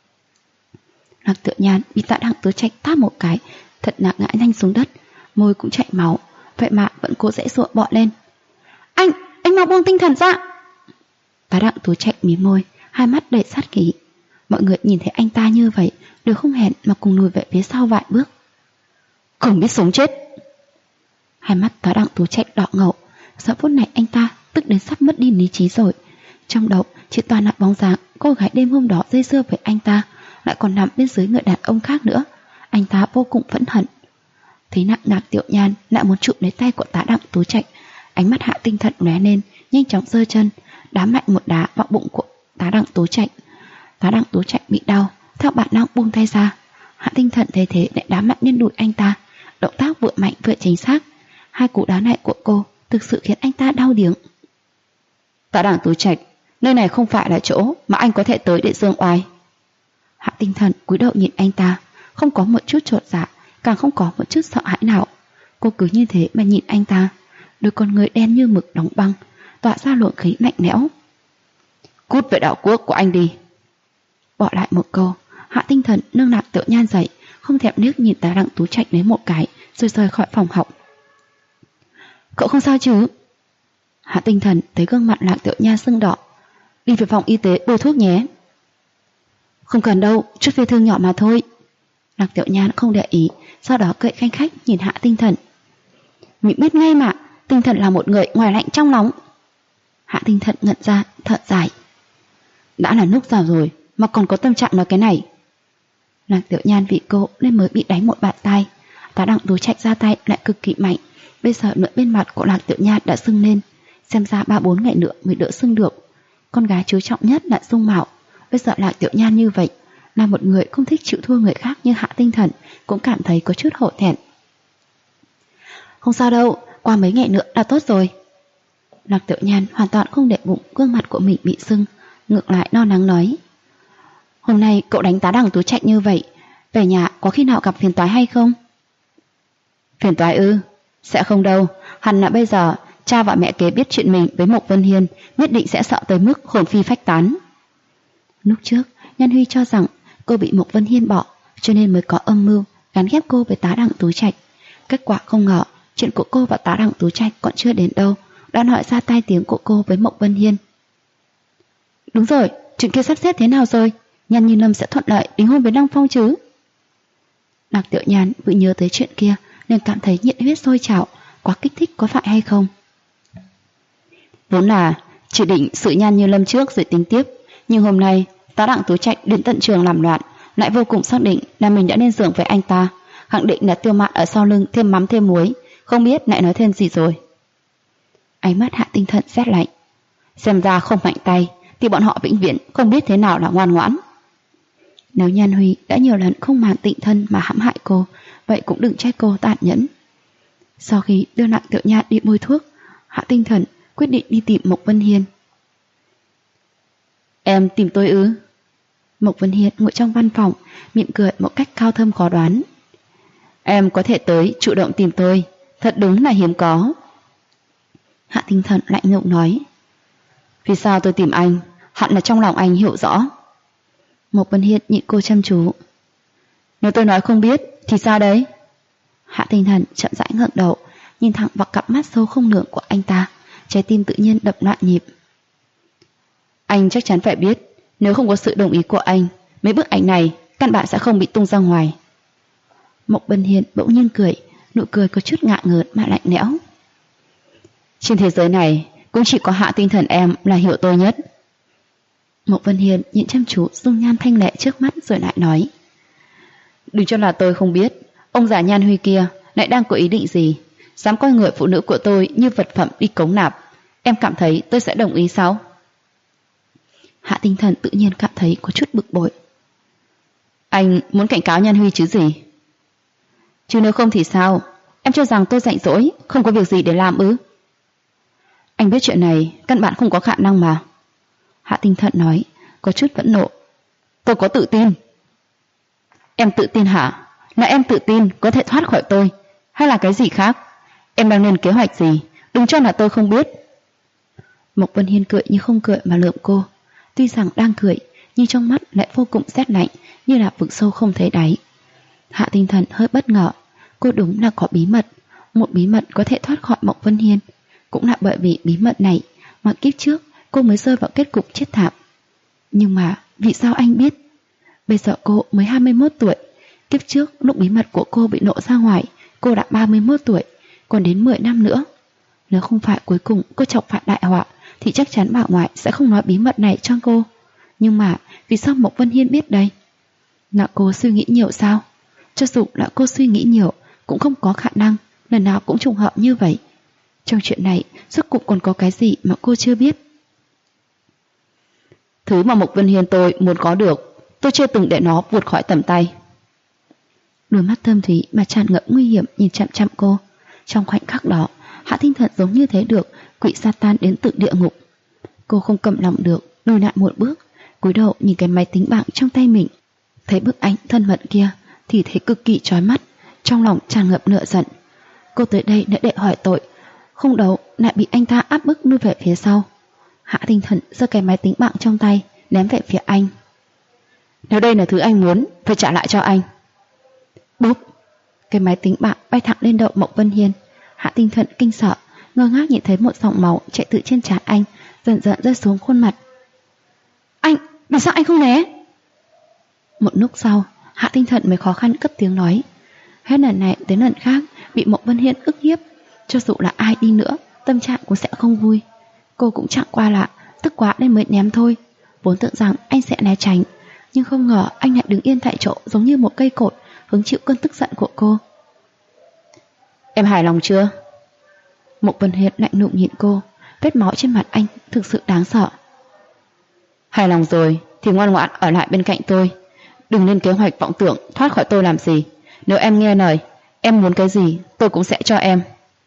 Đặng Tiểu Nhan bị Tá Đặng Tú Trạch tát một cái, thật là ngã nhanh xuống đất, môi cũng chảy máu, vậy mà vẫn cố dễ dụa bò lên. Anh mau buông Tinh Thần ra. Tá Đặng Tú Trạch mím môi, hai mắt đầy sát khí. Mọi người nhìn thấy anh ta như vậy, đều không hẹn mà cùng lùi về phía sau vài bước. Không biết sống chết. Hai mắt Tá Đặng Tú Trạch đỏ ngầu. Giờ phút này anh ta tức đến sắp mất đi lý trí rồi. Trong đầu chỉ toàn là bóng dáng cô gái đêm hôm đó dây dưa với anh ta, lại còn nằm bên dưới người đàn ông khác nữa. Anh ta vô cùng phẫn hận. Thấy Đặng Tiểu Nhan lại muốn chụp lấy tay của Tá Đặng Tú Trạch, ánh mắt Hạ Tinh Thần lóe lên, nhanh chóng giơ chân đá mạnh một đá vào bụng của Tá Đặng Tú Trạch. Tá Đặng Tú Trạch bị đau, theo bản năng buông tay ra. Hạ Tinh Thần thấy thế lại đá mạnh lên đùi anh ta, động tác vừa mạnh vừa chính xác. Hai cú đá này của cô thực sự khiến anh ta đau điếng. Tá Đặng Tú Trạch, nơi này không phải là chỗ mà anh có thể tới để dương oai. Hạ Tinh Thần cúi đầu nhìn anh ta, không có một chút chột dạ, càng không có một chút sợ hãi nào. Cô cứ như thế mà nhìn anh ta, đôi con người đen như mực đóng băng, tỏa ra luồng khí lạnh lẽo. Cút về đạo quốc của anh đi. Bỏ lại một câu, Hạ Tinh Thần nâng Đặng Tiểu Nhan dậy, không thèm liếc nhìn Tá Đặng Tú Trạch lấy một cái, rồi rời khỏi phòng học. Cậu không sao chứ? Hạ Tinh Thần thấy gương mặt Đặng Tiểu Nhan sưng đỏ. Đi về phòng y tế bôi thuốc nhé. Không cần đâu, chút vết thương nhỏ mà thôi. Đặng Tiểu Nhan không để ý, sau đó cười khanh khách nhìn Hạ Tinh Thần. Mình biết ngay mà, Tinh Thần là một người ngoài lạnh trong nóng. Hạ Tinh Thần ngẩn ra, thở dài. Đã là lúc già rồi mà còn có tâm trạng nói cái này. Đặng Tiểu Nhan vì cô nên mới bị đánh một bạt tai. Tá Đặng Tú Trạch ra tay lại cực kỳ mạnh. Bây giờ nửa bên mặt của Đặng Tiểu Nhan đã sưng lên, xem ra 3-4 ngày nữa mới đỡ sưng được. Con gái chú trọng nhất là dung mạo. Bây giờ Đặng Tiểu Nhan như vậy, là một người không thích chịu thua người khác như Hạ Tinh Thần, cũng cảm thấy có chút hổ thẹn. Không sao đâu, qua mấy ngày nữa là tốt rồi. Đặng Tiểu Nhan hoàn toàn không để bụng gương mặt của mình bị sưng, ngược lại lo lắng nói. Hôm nay cậu đánh Tá Đặng Tú Trạch như vậy, về nhà có khi nào gặp phiền toái hay không? Phiền toái ư? Sẽ không đâu, hẳn là bây giờ cha và mẹ kế biết chuyện mình với Mộc Vân Hiên, nhất định sẽ sợ tới mức hồn phi phách tán. Lúc trước, Nhan Huy cho rằng cô bị Mộc Vân Hiên bỏ, cho nên mới có âm mưu gắn ghép cô với Tá Đặng Tú Trạch. Kết quả không ngờ, chuyện của cô và Tá Đặng Tú Trạch còn chưa đến đâu, đã nói ra tai tiếng của cô với Mộc Vân Hiên. Đúng rồi, chuyện kia sắp xếp thế nào rồi? Nhan Như Lâm sẽ thuận lợi đính hôn với Lăng Phong chứ? Đặng Tiểu Nhan vừa nhớ tới chuyện kia nên cảm thấy nhiệt huyết sôi trào, quá kích thích có phải hay không? Vốn là chỉ định sự Nhan Như Lâm trước rồi tính tiếp, nhưng hôm nay Tá Đặng Tú Trạch đến tận trường làm loạn, lại vô cùng xác định là mình đã nên giường với anh ta, khẳng định là Tiêu Mạn ở sau lưng thêm mắm thêm muối, không biết lại nói thêm gì rồi. Ánh mắt Hạ Tinh Thần rét lạnh. Xem ra không mạnh tay thì bọn họ vĩnh viễn không biết thế nào là ngoan ngoãn. Nếu Nhan Huy đã nhiều lần không màng tịnh thân mà hãm hại cô, vậy cũng đừng trách cô tàn nhẫn. Sau khi đưa Đặng Tiểu Nhan đi bôi thuốc, Hạ Tinh Thần quyết định đi tìm Mộc Vân Hiên. Em tìm tôi ư? Mộc Vân Hiên ngồi trong văn phòng, mỉm cười một cách cao thâm khó đoán. Em có thể tới chủ động tìm tôi, thật đúng là hiếm có. Hạ Tinh Thần lạnh lùng nói. Vì sao tôi tìm anh? Hẳn là trong lòng anh hiểu rõ. Mộc Vân Hiên nhìn cô chăm chú. Nếu tôi nói không biết thì sao đấy? Hạ Tinh Thần chậm rãi ngẩng đầu, nhìn thẳng vào cặp mắt sâu không lường của anh ta, trái tim tự nhiên đập loạn nhịp. Anh chắc chắn phải biết, nếu không có sự đồng ý của anh, mấy bức ảnh này căn bản sẽ không bị tung ra ngoài. Mộc Vân Hiên bỗng nhiên cười, nụ cười có chút ngạ ngớn mà lạnh lẽo. Trên thế giới này cũng chỉ có Hạ Tinh Thần em là hiểu tôi nhất. Mộc Vân Hiên nhìn chăm chú dung nhan thanh lệ trước mắt rồi lại nói. Đừng cho là tôi không biết, ông già Nhan Huy kia lại đang có ý định gì, dám coi người phụ nữ của tôi như vật phẩm đi cống nạp. Em cảm thấy tôi sẽ đồng ý sao? Hạ Tinh Thần tự nhiên cảm thấy có chút bực bội. Anh muốn cảnh cáo Nhan Huy chứ gì? Chứ nếu không thì sao? Em cho rằng tôi rảnh rỗi, không có việc gì để làm ư? Anh biết chuyện này căn bản không có khả năng mà. Hạ Tinh Thần nói, có chút phẫn nộ. Tôi có tự tin. Em tự tin hả? Là em tự tin có thể thoát khỏi tôi, hay là cái gì khác? Em đang lên kế hoạch gì? Đừng cho là tôi không biết. Mộc Vân Hiên cười như không cười mà lườm cô. Tuy rằng đang cười, nhưng trong mắt lại vô cùng rét lạnh, như là vực sâu không thấy đáy. Hạ Tinh Thần hơi bất ngờ. Cô đúng là có bí mật, một bí mật có thể thoát khỏi Mộc Vân Hiên. Cũng là bởi vì bí mật này mà kiếp trước cô mới rơi vào kết cục chết thảm. Nhưng mà vì sao anh biết? Bây giờ cô mới 21 tuổi. Kiếp trước lúc bí mật của cô bị lộ ra ngoài, cô đã 31 tuổi, còn đến 10 năm nữa. Nếu không phải cuối cùng cô chọc phải đại họa thì chắc chắn bà ngoại sẽ không nói bí mật này cho cô. Nhưng mà vì sao Mộc Vân Hiên biết đây? Là cô suy nghĩ nhiều sao? Cho dù là cô suy nghĩ nhiều cũng không có khả năng lần nào cũng trùng hợp như vậy. Trong chuyện này rốt cuộc còn có cái gì mà cô chưa biết? Thứ mà Mộc Vân Hiên tôi muốn có được, tôi chưa từng để nó vụt khỏi tầm tay. Đôi mắt thâm thúy mà tràn ngập nguy hiểm nhìn chăm chăm cô. Trong khoảnh khắc đó, Hạ Tinh Thần giống như thấy được quỷ Satan đến từ địa ngục. Cô không cầm lòng được, lùi lại một bước, cúi đầu nhìn cái máy tính bảng trong tay mình. Thấy bức ảnh thân mật kia thì thấy cực kỳ chói mắt, trong lòng tràn ngập lửa giận. Cô tới đây đã để hỏi tội, không đấu lại bị anh ta áp bức lui về phía sau. Hạ Tinh Thần giơ cái máy tính bảng trong tay ném về phía anh. Nếu đây là thứ anh muốn, phải trả lại cho anh. Bốp! Cái máy tính bảng bay thẳng lên đầu Mộc Vân Hiên. Hạ Tinh Thần kinh sợ, ngơ ngác nhìn thấy một dòng máu chạy từ trên trán anh, dần dần rơi xuống khuôn mặt. Anh, vì sao anh không né? Một lúc sau, Hạ Tinh Thần mới khó khăn cất tiếng nói. Hết lần này đến lần khác bị Mộc Vân Hiên ức hiếp, cho dù là ai đi nữa, tâm trạng cũng sẽ không vui. Cô cũng chẳng qua là tức quá nên mới ném thôi. Vốn tưởng rằng anh sẽ né tránh, nhưng không ngờ anh lại đứng yên tại chỗ giống như một cây cột, hứng chịu cơn tức giận của cô. Em hài lòng chưa? Mộc Vân Hiên lạnh lùng nhìn cô, vết máu trên mặt anh thực sự đáng sợ. Hài lòng rồi thì ngoan ngoãn ở lại bên cạnh tôi, đừng lên kế hoạch vọng tưởng thoát khỏi tôi làm gì. Nếu em nghe lời, em muốn cái gì tôi cũng sẽ cho em.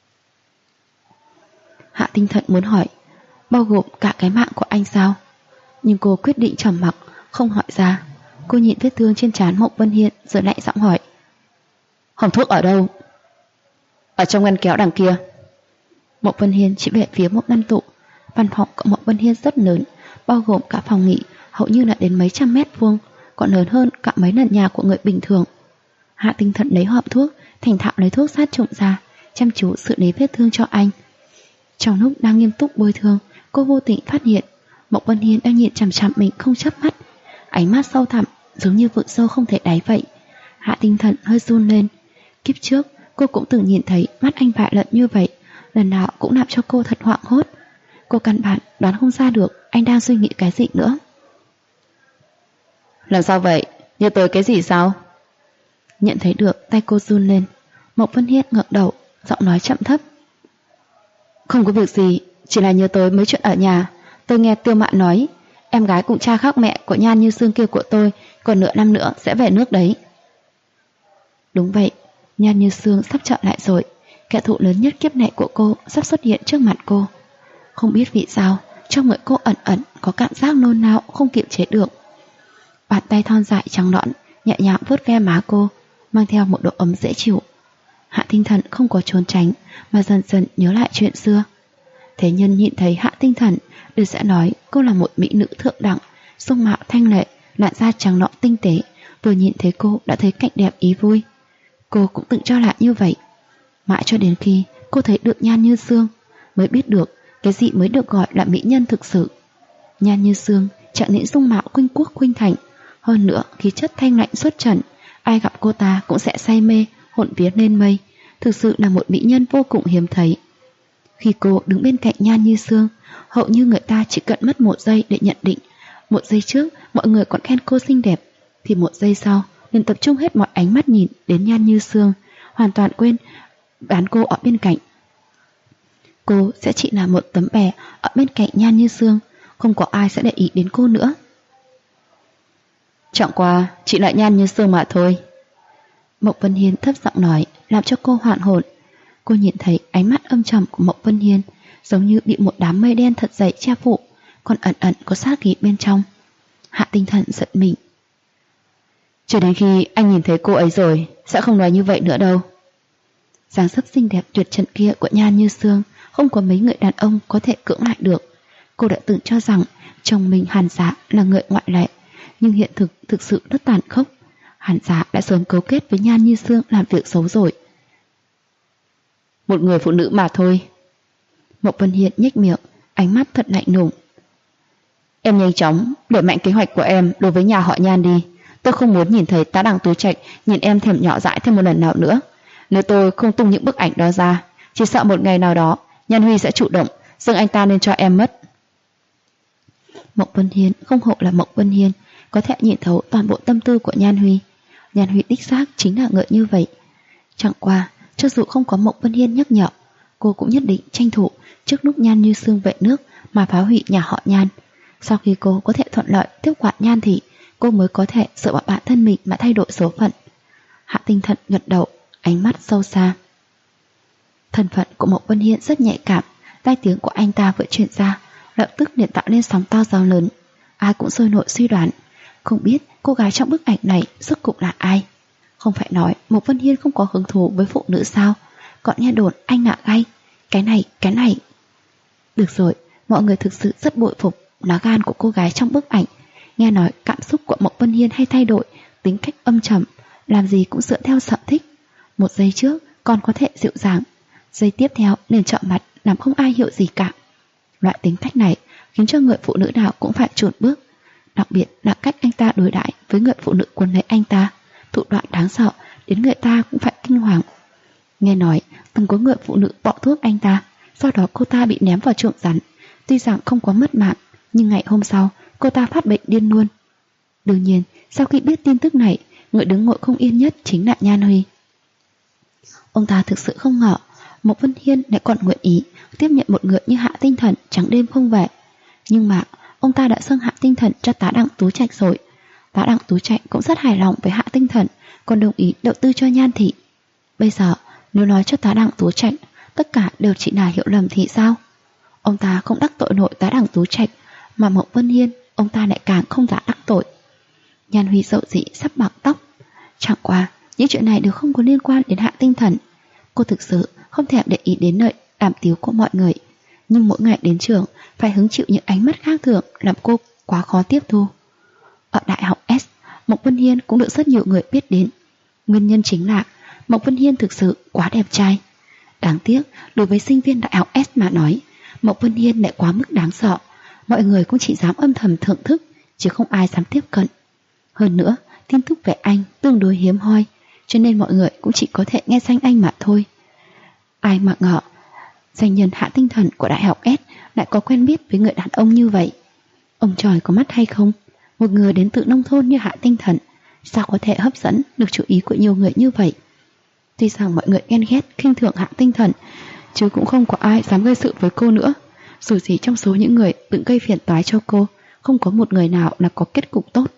Hạ Tinh Thần muốn hỏi, bao gồm cả cái mạng của anh sao? Nhưng cô quyết định trầm mặc, không hỏi ra. Cô nhìn vết thương trên trán Mộc Vân Hiên rồi lại giọng hỏi. Hòm thuốc ở đâu? Ở trong ngăn kéo đằng kia. Mộc Vân Hiên chỉ về phía một ngăn tủ. Văn phòng của Mộc Vân Hiên rất lớn, bao gồm cả phòng nghỉ, hầu như là đến mấy trăm mét vuông, còn lớn hơn cả mấy lần nhà của người bình thường. Hạ Tinh Thần lấy hòm thuốc, thành thạo lấy thuốc sát trùng ra, chăm chú xử lý vết thương cho anh. Trong lúc đang nghiêm túc bôi thương, cô vô tình phát hiện Mộc Vân Hiên đang nhìn chằm chằm mình không chớp mắt, ánh mắt sâu thẳm giống như vực sâu không thể đáy vậy. Hạ Tinh Thần hơi run lên. Kiếp trước cô cũng từng nhìn thấy mắt anh vại lận như vậy, lần nào cũng làm cho cô thật hoảng hốt. Cô căn bản đoán không ra được anh đang suy nghĩ cái gì nữa. Làm sao vậy? Nhớ tới cái gì sao? Nhận thấy được tay cô run lên, Mộc Vân Hiên ngẩng đầu, giọng nói chậm thấp. Không có việc gì, chỉ là nhớ tới mấy chuyện ở nhà. Tôi nghe Tiêu Mạn nói, em gái cùng cha khác mẹ của Nhan Như Sương kia của tôi còn nửa năm nữa sẽ về nước đấy. Đúng vậy, Nhan Như Sương sắp trở lại rồi. Kẻ thù lớn nhất kiếp này của cô sắp xuất hiện trước mặt cô. Không biết vì sao, trong người cô ẩn ẩn có cảm giác nôn nao không kiềm chế được. Bàn tay thon dài trắng nõn nhẹ nhàng vuốt ve má cô, mang theo một độ ấm dễ chịu. Hạ Tinh Thần không có trốn tránh, mà dần dần nhớ lại chuyện xưa. Thế nhân nhìn thấy Hạ Tinh Thần đều sẽ nói cô là một mỹ nữ thượng đẳng, dung mạo thanh lệ, làn da trắng nõn tinh tế. Vừa nhìn thấy cô đã thấy cảnh đẹp ý vui. Cô cũng từng cho là như vậy. Mãi cho đến khi cô thấy được Nhan Như Sương mới biết được cái gì mới được gọi là mỹ nhân thực sự. Nhan Như Sương chẳng những dung mạo khuynh quốc khuynh thành, hơn nữa khí chất thanh lạnh xuất trần, ai gặp cô ta cũng sẽ say mê, hồn vía lên mây. Thực sự là một mỹ nhân vô cùng hiếm thấy. Khi cô đứng bên cạnh Nhan Như Sương, hầu như người ta chỉ cần mất 1 giây để nhận định. 1 giây trước mọi người còn khen cô xinh đẹp, thì 1 giây sau liền tập trung hết mọi ánh mắt nhìn đến Nhan Như Sương, hoàn toàn quên bán cô ở bên cạnh. Cô sẽ chỉ là một tấm bè ở bên cạnh Nhan Như Sương, không có ai sẽ để ý đến cô nữa. Chẳng qua chỉ là Nhan Như Sương mà thôi. Mộc Vân Hiên thấp giọng nói, làm cho cô hoảng hồn. Cô nhìn thấy ánh mắt âm trầm của Mộc Vân Hiên giống như bị một đám mây đen thật dày che phủ, còn ẩn ẩn có sát khí bên trong. Hạ Tinh Thần giận mình. Cho đến khi anh nhìn thấy cô ấy rồi sẽ không nói như vậy nữa đâu. Dáng dấp xinh đẹp tuyệt trần kia của Nhan Như Sương không có mấy người đàn ông có thể cưỡng lại được. Cô đã từng cho rằng chồng mình Hàn Giá là người ngoại lệ, nhưng hiện thực sự rất tàn khốc. Hàn Giá đã sớm cấu kết với Nhan Như Sương làm việc xấu rồi. Một người phụ nữ mà thôi. Mộc Vân Hiên nhếch miệng, ánh mắt thật lạnh lùng. Em nhanh chóng đẩy mạnh kế hoạch của em đối với nhà họ Nhan đi. Tôi không muốn nhìn thấy Tá Đằng Tú Trạch nhìn em thèm nhỏ dãi thêm một lần nào nữa. Nếu tôi không tung những bức ảnh đó ra, chỉ sợ một ngày nào đó Nhan Huy sẽ chủ động dâng anh ta lên cho em mất. Mộc Vân Hiên không hổ là Mộc Vân Hiên, có thể nhìn thấu toàn bộ tâm tư của Nhan Huy. Nhan Huy đích xác chính là người như vậy. Chẳng qua, cho dù không có Mộc Vân Hiên nhắc nhở, cô cũng nhất định tranh thủ trước lúc Nhan Như Sương về nước mà phá hủy nhà họ Nhan. Sau khi cô có thể thuận lợi tiếp quản Nhan thị, cô mới có thể dựa vào bản thân mình mà thay đổi số phận. Hạ Tinh Thần gật đầu, ánh mắt sâu xa. Thân phận của Mộc Vân Hiên rất nhạy cảm, tai tiếng của anh ta vừa truyền ra, lập tức liền tạo lên sóng to gió lớn. Ai cũng sôi nổi suy đoán, không biết cô gái trong bức ảnh này rốt cuộc là ai. Không phải nói Mộc Vân Hiên không có hứng thú với phụ nữ sao, còn nghe đồn anh ngạ gay. Cái này. Được rồi, mọi người thực sự rất bội phục lá gan của cô gái trong bức ảnh. Nghe nói cảm xúc của Mộc Vân Hiên hay thay đổi, tính cách âm trầm, làm gì cũng dựa theo sở thích. 1 giây trước còn có thể dịu dàng, giây tiếp theo liền trợn mặt làm không ai hiểu gì cả. Loại tính cách này khiến cho người phụ nữ nào cũng phải chùn bước. Đặc biệt là cách anh ta đối đãi với người phụ nữ quấn lấy anh ta, thủ đoạn đáng sợ đến người ta cũng phải kinh hoàng. Nghe nói từng có người phụ nữ bỏ thuốc anh ta, sau đó cô ta bị ném vào chuồng rắn. Tuy rằng không có mất mạng, nhưng ngày hôm sau cô ta phát bệnh điên luôn. Đương nhiên, sau khi biết tin tức này, người đứng ngồi không yên nhất chính là Nhan Huy. Ông ta thực sự không ngờ Mộc Vân Hiên lại còn nguyện ý tiếp nhận một người như Hạ Tinh Thần trắng đêm không về. Nhưng mà ông ta đã dâng Hạ Tinh Thần cho Tá Đằng Tú Trạch rồi. Tá Đằng Tú Trạch cũng rất hài lòng với Hạ Tinh Thần, còn đồng ý đầu tư cho Nhan thị. Bây giờ nếu nói cho Tá Đằng Tú Trạch tất cả đều chỉ là hiểu lầm thì sao? Ông ta không đắc tội nổi Tá Đằng Tú Trạch, mà Mộc Vân Hiên ông ta lại càng không dám đắc tội. Nhan Huy dậu dĩ sắp bạc tóc. Chẳng qua những chuyện này đều không có liên quan đến Hạ Tinh Thần. Cô thực sự không thèm để ý đến lợi đàm tiếu của mọi người, nhưng mỗi ngày đến trường phải hứng chịu những ánh mắt khác thường làm cô quá khó tiếp thu. Ở Đại học S, Mộc Vân Hiên cũng được rất nhiều người biết đến. Nguyên nhân chính là Mộc Vân Hiên thực sự quá đẹp trai. Đáng tiếc đối với sinh viên Đại học S mà nói, Mộc Vân Hiên lại quá mức đáng sợ. Mọi người cũng chỉ dám âm thầm thưởng thức, chứ không ai dám tiếp cận. Hơn nữa, tin tức về anh tương đối hiếm hoi, cho nên mọi người cũng chỉ có thể nghe danh anh mà thôi. Ai mà ngờ danh nhân Hạ Tinh Thần của Đại học S lại có quen biết với người đàn ông như vậy. Ông trời có mắt hay không? Một người đến từ nông thôn như Hạ Tinh Thần sao có thể hấp dẫn được chú ý của nhiều người như vậy? Tuy rằng mọi người ghen ghét khinh thường Hạ Tinh Thần, chứ cũng không có ai dám gây sự với cô nữa. Dù gì trong số những người tự gây phiền toái cho cô, không có một người nào là có kết cục tốt.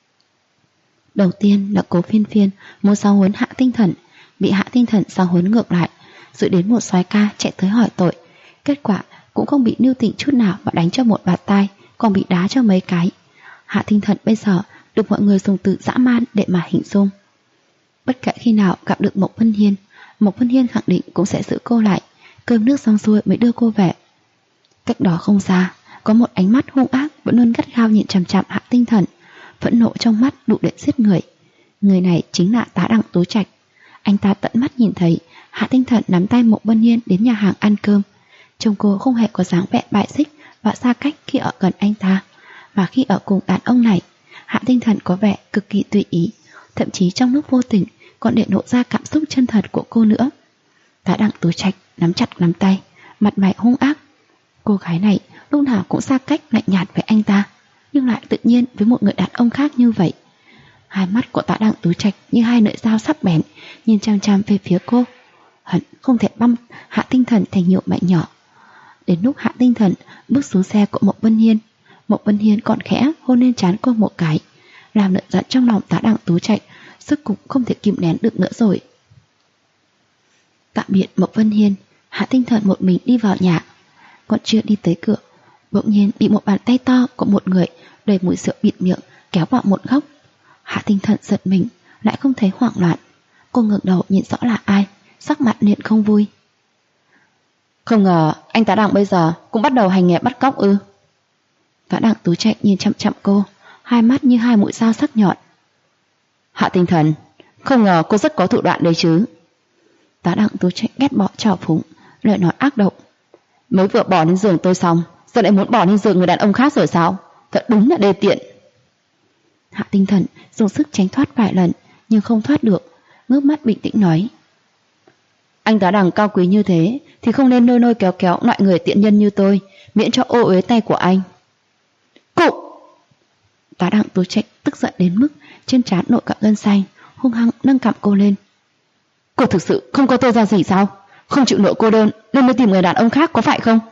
Đầu tiên là Cố Phiên Phiên muốn giáo huấn Hạ Tinh Thần, bị Hạ Tinh Thần giáo huấn ngược lại, rồi đến một soái ca chạy tới hỏi tội. Kết quả cũng không bị nêu tình chút nào mà đánh cho một bạt tai, còn bị đá cho mấy cái. Hạ Tinh Thần bây giờ được mọi người dùng từ dã man để mà hình dung. Bất kể khi nào gặp được Mộc Vân Hiên khẳng định cũng sẽ giữ cô lại, cơm nước xong xuôi mới đưa cô về. Cách đó không xa, có một ánh mắt hung ác vẫn luôn gắt gao nhìn chằm chằm Hạ Tinh Thần, phẫn nộ trong mắt đủ để giết người. Người này chính là Tá Đằng Tú Trạch. Anh ta tận mắt nhìn thấy Hạ Tinh Thần nắm tay Mộ Vân Hiên đến nhà hàng ăn cơm. Trông cô không hề có dáng vẻ bại xích và xa cách khi ở gần anh ta. Và khi ở cùng đàn ông này, Hạ Tinh Thần có vẻ cực kỳ tùy ý, thậm chí trong lúc vô tình còn để lộ ra cảm xúc chân thật của cô nữa. Tá Đặng Tú Trạch nắm chặt nắm tay, mặt mày hung ác. Cô gái này lúc nào cũng xa cách lạnh nhạt với anh ta, nhưng lại tự nhiên với một người đàn ông khác như vậy. Hai mắt của Tá Đặng Tú Trạch như hai lưỡi dao sắc bén, nhìn chăm chăm về phía cô, hận không thể băm Hạ Tinh Thần thành nhiều mảnh nhỏ. Đến lúc Hạ Tinh Thần bước xuống xe của Mộ Vân Hiên, Mộ Vân Hiên còn khẽ hôn lên trán cô một cái, làm lợn giận trong lòng Tá Đặng Tú Trạch sức cục không thể kìm nén được nữa rồi. Tạm biệt Mộ Vân Hiên, Hạ Tinh Thần một mình đi vào nhà. Còn chưa đi tới cửa, bỗng nhiên bị một bàn tay to của một người đầy mùi rượu bịt miệng kéo vào một góc. Hạ Tinh Thần giật mình, lại không thấy hoảng loạn. Cô ngẩng đầu nhìn rõ là ai, sắc mặt liền không vui. Không ngờ anh Tá Đặng bây giờ cũng bắt đầu hành nghề bắt cóc ư? Tá Đặng Tú Trạch nhìn chậm chậm cô, hai mắt như hai mũi dao sắc nhọn. Hạ Tinh Thần, không ngờ cô rất có thủ đoạn đấy chứ. Tá Đặng Tú Trạch ghét bỏ trào phúng, lời nói ác độc. Mới vừa bỏ lên giường tôi xong, giờ lại muốn bỏ lên giường người đàn ông khác rồi sao? Thật đúng là đê tiện. Hạ Tinh Thần dùng sức tránh thoát vài lần nhưng không thoát được, ngước mắt bình tĩnh nói. Anh Tá Đặng cao quý như thế thì không nên nôi kéo kéo loại người tiện nhân như tôi, miễn cho ô uế tay của anh. Cụ! Tá Đặng Tú Trạch tức giận đến mức trên trán nổi cả gân xanh, hung hăng nâng cằm cô lên. Cô thực sự không có tôi ra gì sao? Không chịu nổi cô đơn nên mới tìm người đàn ông khác có phải không?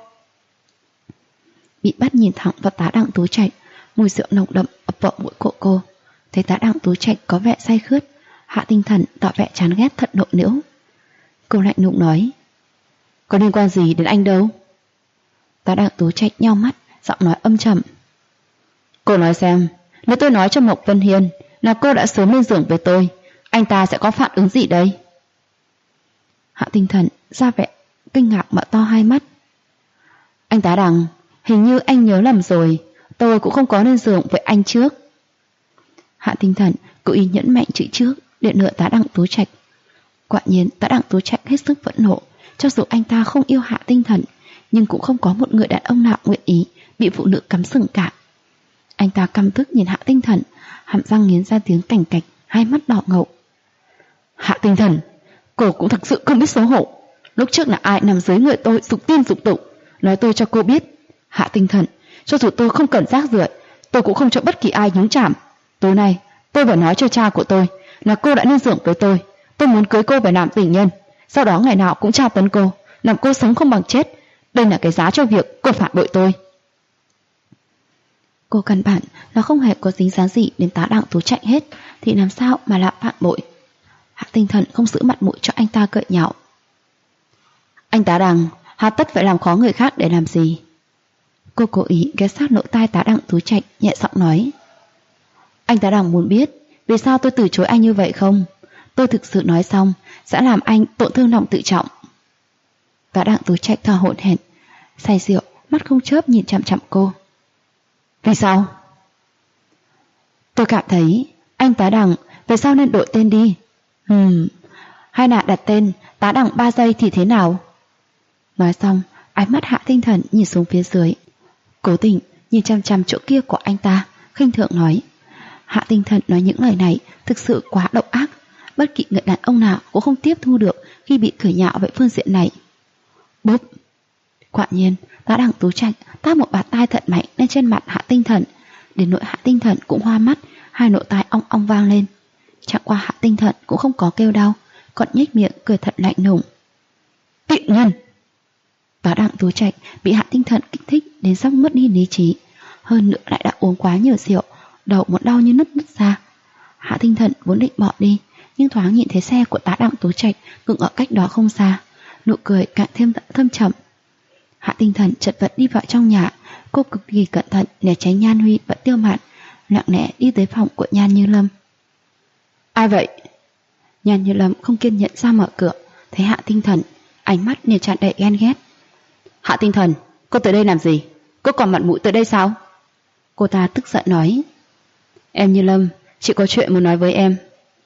Bị bắt nhìn thẳng vào Tá Đặng Tú Trạch, mùi rượu nồng đậm ập vào mũi của cô. Thấy Tá Đặng Tú Trạch có vẻ say khướt, Hạ Tinh Thần tỏ vẻ chán ghét thật lộ liễu. Cô lạnh lùng nói. Có liên quan gì đến anh đâu? Tá Đặng Tú Trạch nheo mắt, giọng nói âm trầm. Cô nói xem, nếu tôi nói cho Mộc Vân Hiên là cô đã sớm lên giường với tôi, anh ta sẽ có phản ứng gì đây? Hạ Tinh Thần ra vẻ kinh ngạc mở to hai mắt. Anh Tá Đặng, hình như anh nhớ lầm rồi, tôi cũng không có lên giường với anh trước. Hạ Tinh Thần cố ý nhẫn mạnh chữ trước để lừa Tá Đặng Tú Trạch. Quả nhiên Tá Đặng Tú Trạch hết sức phẫn nộ, cho dù anh ta không yêu Hạ Tinh Thần, nhưng cũng không có một người đàn ông nào nguyện ý bị phụ nữ cắm sừng cả. Anh ta căm tức nhìn Hạ Tinh Thần, hàm răng nghiến ra tiếng cành cạch, hai mắt đỏ ngầu. Hạ Tinh Thần, cô cũng thực sự không biết xấu hổ. Lúc trước là ai nằm dưới người tôi dục tiên dục tục, nói tôi cho cô biết. Hạ Tinh Thần, cho dù tôi không cần rác rưởi, tôi cũng không cho bất kỳ ai nhúng chạm. Tối nay tôi phải nói cho cha của tôi là cô đã lên giường với tôi muốn cưới cô về làm tình nhân, sau đó ngày nào cũng tra tấn cô, làm cô sống không bằng chết. Đây là cái giá cho việc cô phản bội tôi. Cô căn bản là không hề có dính dáng gì đến Tá Đặng Tú Trạch hết, thì làm sao mà lại phản bội? Hạ Tinh Thần không giữ mặt mũi cho anh ta cợt nhạo. Anh Tá Đặng, hà tất phải làm khó người khác để làm gì? Cô cố ý ghé sát lỗ tai Tá Đặng Tú Trạch, nhẹ giọng nói. Anh Tá Đặng muốn biết vì sao tôi từ chối anh như vậy không? Tôi thực sự nói xong sẽ làm anh tổn thương lòng tự trọng. Tá Đặng Tú Trạch thở hổn hển, say rượu, mắt không chớp nhìn chằm chằm cô. Vì sao? Tôi cảm thấy anh Tá Đặng về sau nên đổi tên đi. Hay là đặt tên Tá Đặng 3 giây thì thế nào? Nói xong, ánh mắt Hạ Tinh Thần nhìn xuống phía dưới, cố tình nhìn chằm chằm chỗ kia của anh ta, khinh thường nói. Hạ Tinh Thần nói những lời này thực sự quá độc ác, bất kỳ người đàn ông nào cũng không tiếp thu được khi bị cười nhạo về phương diện này. Bốp! Quả nhiên, Tá Đặng Tú Trạch tát một bạt tai thật mạnh lên trên mặt Hạ Tinh Thần, đến nỗi Hạ Tinh Thần cũng hoa mắt, hai lỗ tai ong ong vang lên. Chẳng qua Hạ Tinh Thần cũng không có kêu đau, còn nhếch miệng cười thật lạnh lùng. Tiện nhân! Tá Đặng Tú Trạch bị Hạ Tinh Thần kích thích đến sắp mất đi lý trí, hơn nữa lại đã uống quá nhiều rượu, đầu một đau như nứt ra. Hạ Tinh Thần vốn định bỏ đi, nhưng thoáng nhìn thấy xe của Tá Đặng Tú Trạch ngừng ở cách đó không xa, nụ cười càng thêm thâm trầm. Hạ Tinh Thần chật vật đi vào trong nhà, cô cực kỳ cẩn thận để tránh Nhan Huy và Tiêu Mạn, lặng lẽ đi tới phòng của Nhan Như Lâm. Ai vậy? Nhan Như Lâm không kiên nhẫn ra mở cửa, thấy Hạ Tinh Thần, ánh mắt liền tràn đầy ghen ghét. Hạ Tinh Thần, cô tới đây làm gì? Cô còn mặt mũi tới đây sao? Cô ta tức giận nói. Em Như Lâm, chị có chuyện muốn nói với em.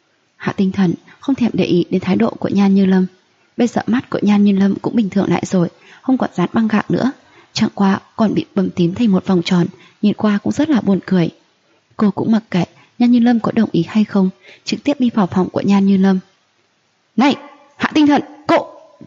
Hạ Tinh Thần không thèm để ý đến thái độ của Nhan Như Lâm. Bây giờ mắt của Nhan Như Lâm cũng bình thường lại rồi, không còn dán băng gạc nữa, chẳng qua còn bị bầm tím thành một vòng tròn, nhìn qua cũng rất là buồn cười. Cô cũng mặc kệ Nhan Như Lâm có đồng ý hay không, trực tiếp đi vào phòng của Nhan Như Lâm. Này, Hạ Tinh Thần, cô!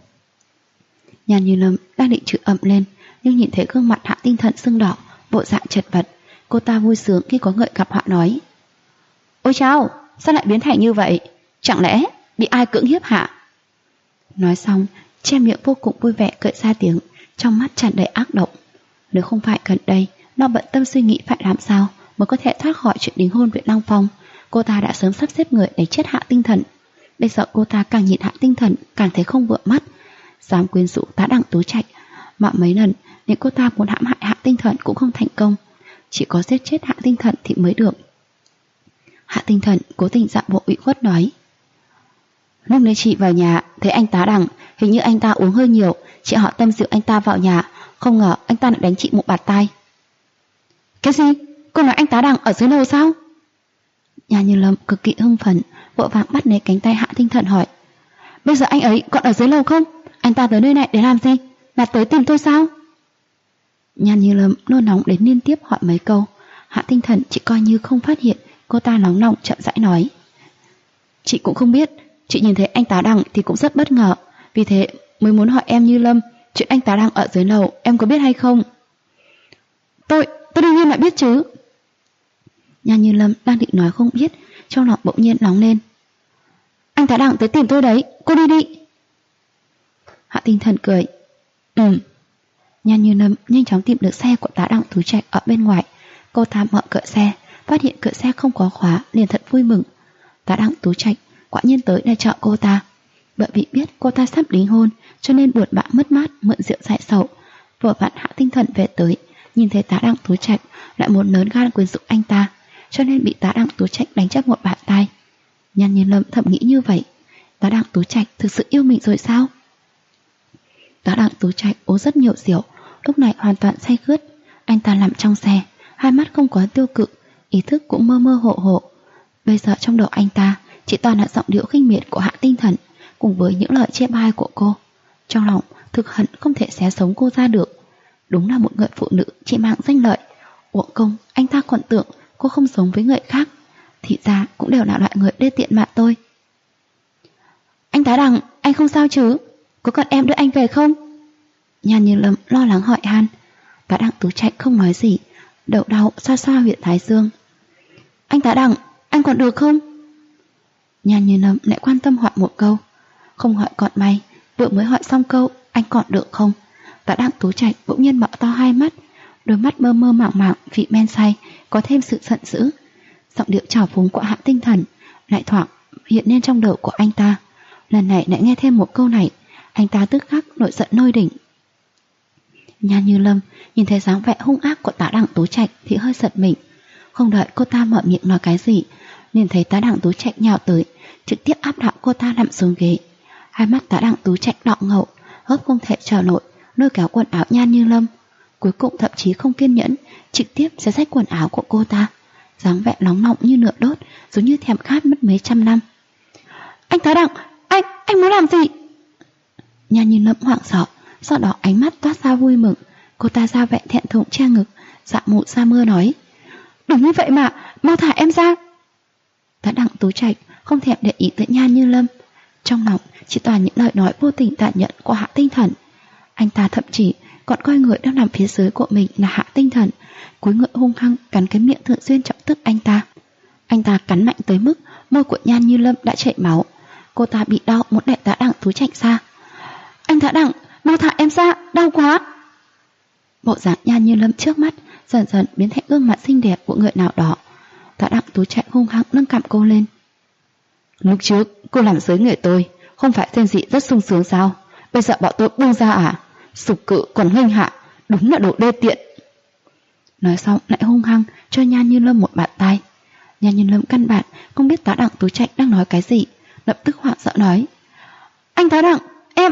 Nhan Như Lâm đang định chửi ầm lên, nhưng nhìn thấy gương mặt Hạ Tinh Thần sưng đỏ, bộ dạng chật vật, cô ta vui sướng khi có người gặp họa nói: Ôi chao, sao lại biến thành như vậy? Chẳng lẽ bị ai cưỡng hiếp hả? Nói xong, che miệng vô cùng vui vẻ cười ra tiếng, trong mắt tràn đầy ác độc. Nếu không phải gần đây nó bận tâm suy nghĩ phải làm sao mới có thể thoát khỏi chuyện đính hôn với Lăng Phong, cô ta đã sớm sắp xếp người để chết Hạ Tinh Thần. Bây giờ cô ta càng nhìn Hạ Tinh Thần càng thấy không vừa mắt, dám quyến rũ tá đẳng Tú Trạch mà mấy lần nên cô ta muốn hãm hại Hạ Tinh Thần cũng không thành công, chỉ có giết chết Hạ Tinh Thần thì mới được. Hạ Tinh Thần cố tình dạng bộ ủy khuất nói: Lúc nãy chị vào nhà thấy anh tá đằng, hình như anh ta uống hơi nhiều, chị họ Tâm dịu anh ta vào nhà, không ngờ anh ta lại đánh chị một bạt tai. Cái gì? Cô nói anh tá đằng ở dưới lầu sao? Nhan Như Lâm cực kỳ hưng phấn, vội vàng bắt lấy cánh tay Hạ Tinh Thần hỏi: Bây giờ anh ấy còn ở dưới lầu không? Anh ta tới nơi này để làm gì? Là tới tìm tôi sao? Nhan Như Lâm nôn nóng đến liên tiếp hỏi mấy câu. Hạ Tinh Thần chỉ coi như không phát hiện. Cô ta nóng lòng chậm rãi nói: Chị cũng không biết, chị nhìn thấy anh tá đằng thì cũng rất bất ngờ, vì thế mới muốn hỏi em Như Lâm, chuyện anh tá đằng ở dưới lầu em có biết hay không? Tôi đương nhiên là biết chứ. Nhan Như Lâm đang định nói không biết, trong lòng bỗng nhiên nóng lên: Anh tá đằng tới tìm tôi đấy, cô đi đi. Hạ Tinh Thần cười: Nhan Như Lâm nhanh chóng tìm được xe của tá đằng Tú Trạch ở bên ngoài. Cô ta mở cửa xe, phát hiện cửa xe không có khóa, liền thật vui mừng. Tá đằng Tú Trạch quả nhiên tới để chợ cô ta. Bởi vì biết cô ta sắp đính hôn, cho nên buồn bã mất mát mượn rượu giải sầu. Vừa vặn Hạ Tinh Thần về tới, nhìn thấy tá đằng Tú Trạch lại muốn lớn gan quyến rũ anh ta, cho nên bị tá đằng Tú Trạch đánh chắc một bạt tai. Nhan Như Lâm thầm nghĩ như vậy, tá đằng Tú Trạch thực sự yêu mình rồi sao? Tá đằng Tú Trạch uống rất nhiều rượu, lúc này hoàn toàn say khướt. Anh ta nằm trong xe, hai mắt không có tiêu cự, ý thức cũng mơ mơ hồ hồ. Bây giờ trong đầu anh ta chỉ toàn là giọng điệu khinh miệt của Hạ Tinh Thần, cùng với những lời chê bai của cô. Trong lòng thực hận không thể xé sống cô ra được. Đúng là một người phụ nữ chỉ mang danh lợi. Uổng công anh ta còn tưởng cô không giống với người khác, thì ra cũng đều là loại người đê tiện mà tôi. Anh tá đằng, anh không sao chứ? Có cần em đưa anh về không? Nhan Như Lâm lo lắng hỏi han. Tá đằng Tú Trạch không nói gì, đầu đau xoa xoa huyệt thái dương. Anh tá đằng, anh còn được không? Nhan Như Lâm lại quan tâm hỏi một câu. Không hỏi còn may, vừa mới hỏi xong câu anh còn được không, tá đằng Tú Trạch bỗng nhiên mở to hai mắt, đôi mắt mơ mơ màng màng vì men say, có thêm sự giận dữ. Giọng điệu trào phúng của Hạ Tinh Thần lại thoảng hiện lên trong đầu của anh ta. Lần này lại nghe thêm một câu này, anh ta tức khắc nổi giận nôi đỉnh. Nhan Như Lâm nhìn thấy dáng vẻ hung ác của tá đằng Tú Trạch thì hơi giật mình. Không đợi cô ta mở miệng nói cái gì, liền thấy tá đằng Tú Trạch nhào tới, trực tiếp áp đảo cô ta nằm xuống ghế. Hai mắt tá đằng Tú Trạch đỏ ngầu, hớp không thể chờ nổi, lôi kéo quần áo Nhan Như Lâm. Cuối cùng thậm chí không kiên nhẫn, trực tiếp xé rách quần áo của cô ta, dáng vẻ nóng nọng như lửa đốt, giống như thèm khát mất mấy trăm năm. Anh tá đằng, anh muốn làm gì? Nhan Như Lâm hoảng sợ, sau đó ánh mắt toát ra vui mừng. Cô ta ra vẻ thẹn thùng che ngực, dạ mụ ra mưa nói: Đừng như vậy mà, mau thả em ra. Tá đằng Tú Trạch không thèm để ý tới Nhan Như Lâm, trong lòng chỉ toàn những lời nói vô tình tàn nhẫn của Hạ Tinh Thần. Anh ta thậm chí còn coi người đang nằm phía dưới của mình là Hạ Tinh Thần, cúi người hung hăng cắn cái miệng Thường Xuyên trọng tức anh ta. Anh ta cắn mạnh tới mức môi của Nhan Như Lâm đã chảy máu. Cô ta bị đau muốn đẩy tá đằng Tú Trạch ra. Anh tá đằng, mau thả em ra, đau quá. Bộ dạng Nhan Như Lâm trước mắt dần dần biến thành gương mặt xinh đẹp của người nào đó. Tá đằng Tú Trạch hung hăng nâng cằm cô lên. Lúc trước cô làm dưới người tôi, không phải tên dị rất sung sướng sao? Bây giờ bảo tôi buông ra à? Sục cự còn nghênh hạ, đúng là đồ đê tiện. Nói xong lại hung hăng cho Nhan Như Lâm một bạt tai. Nhan Như Lâm căn bản không biết tá đằng Tú Trạch đang nói cái gì, lập tức hoảng sợ nói: Anh tá đằng, em...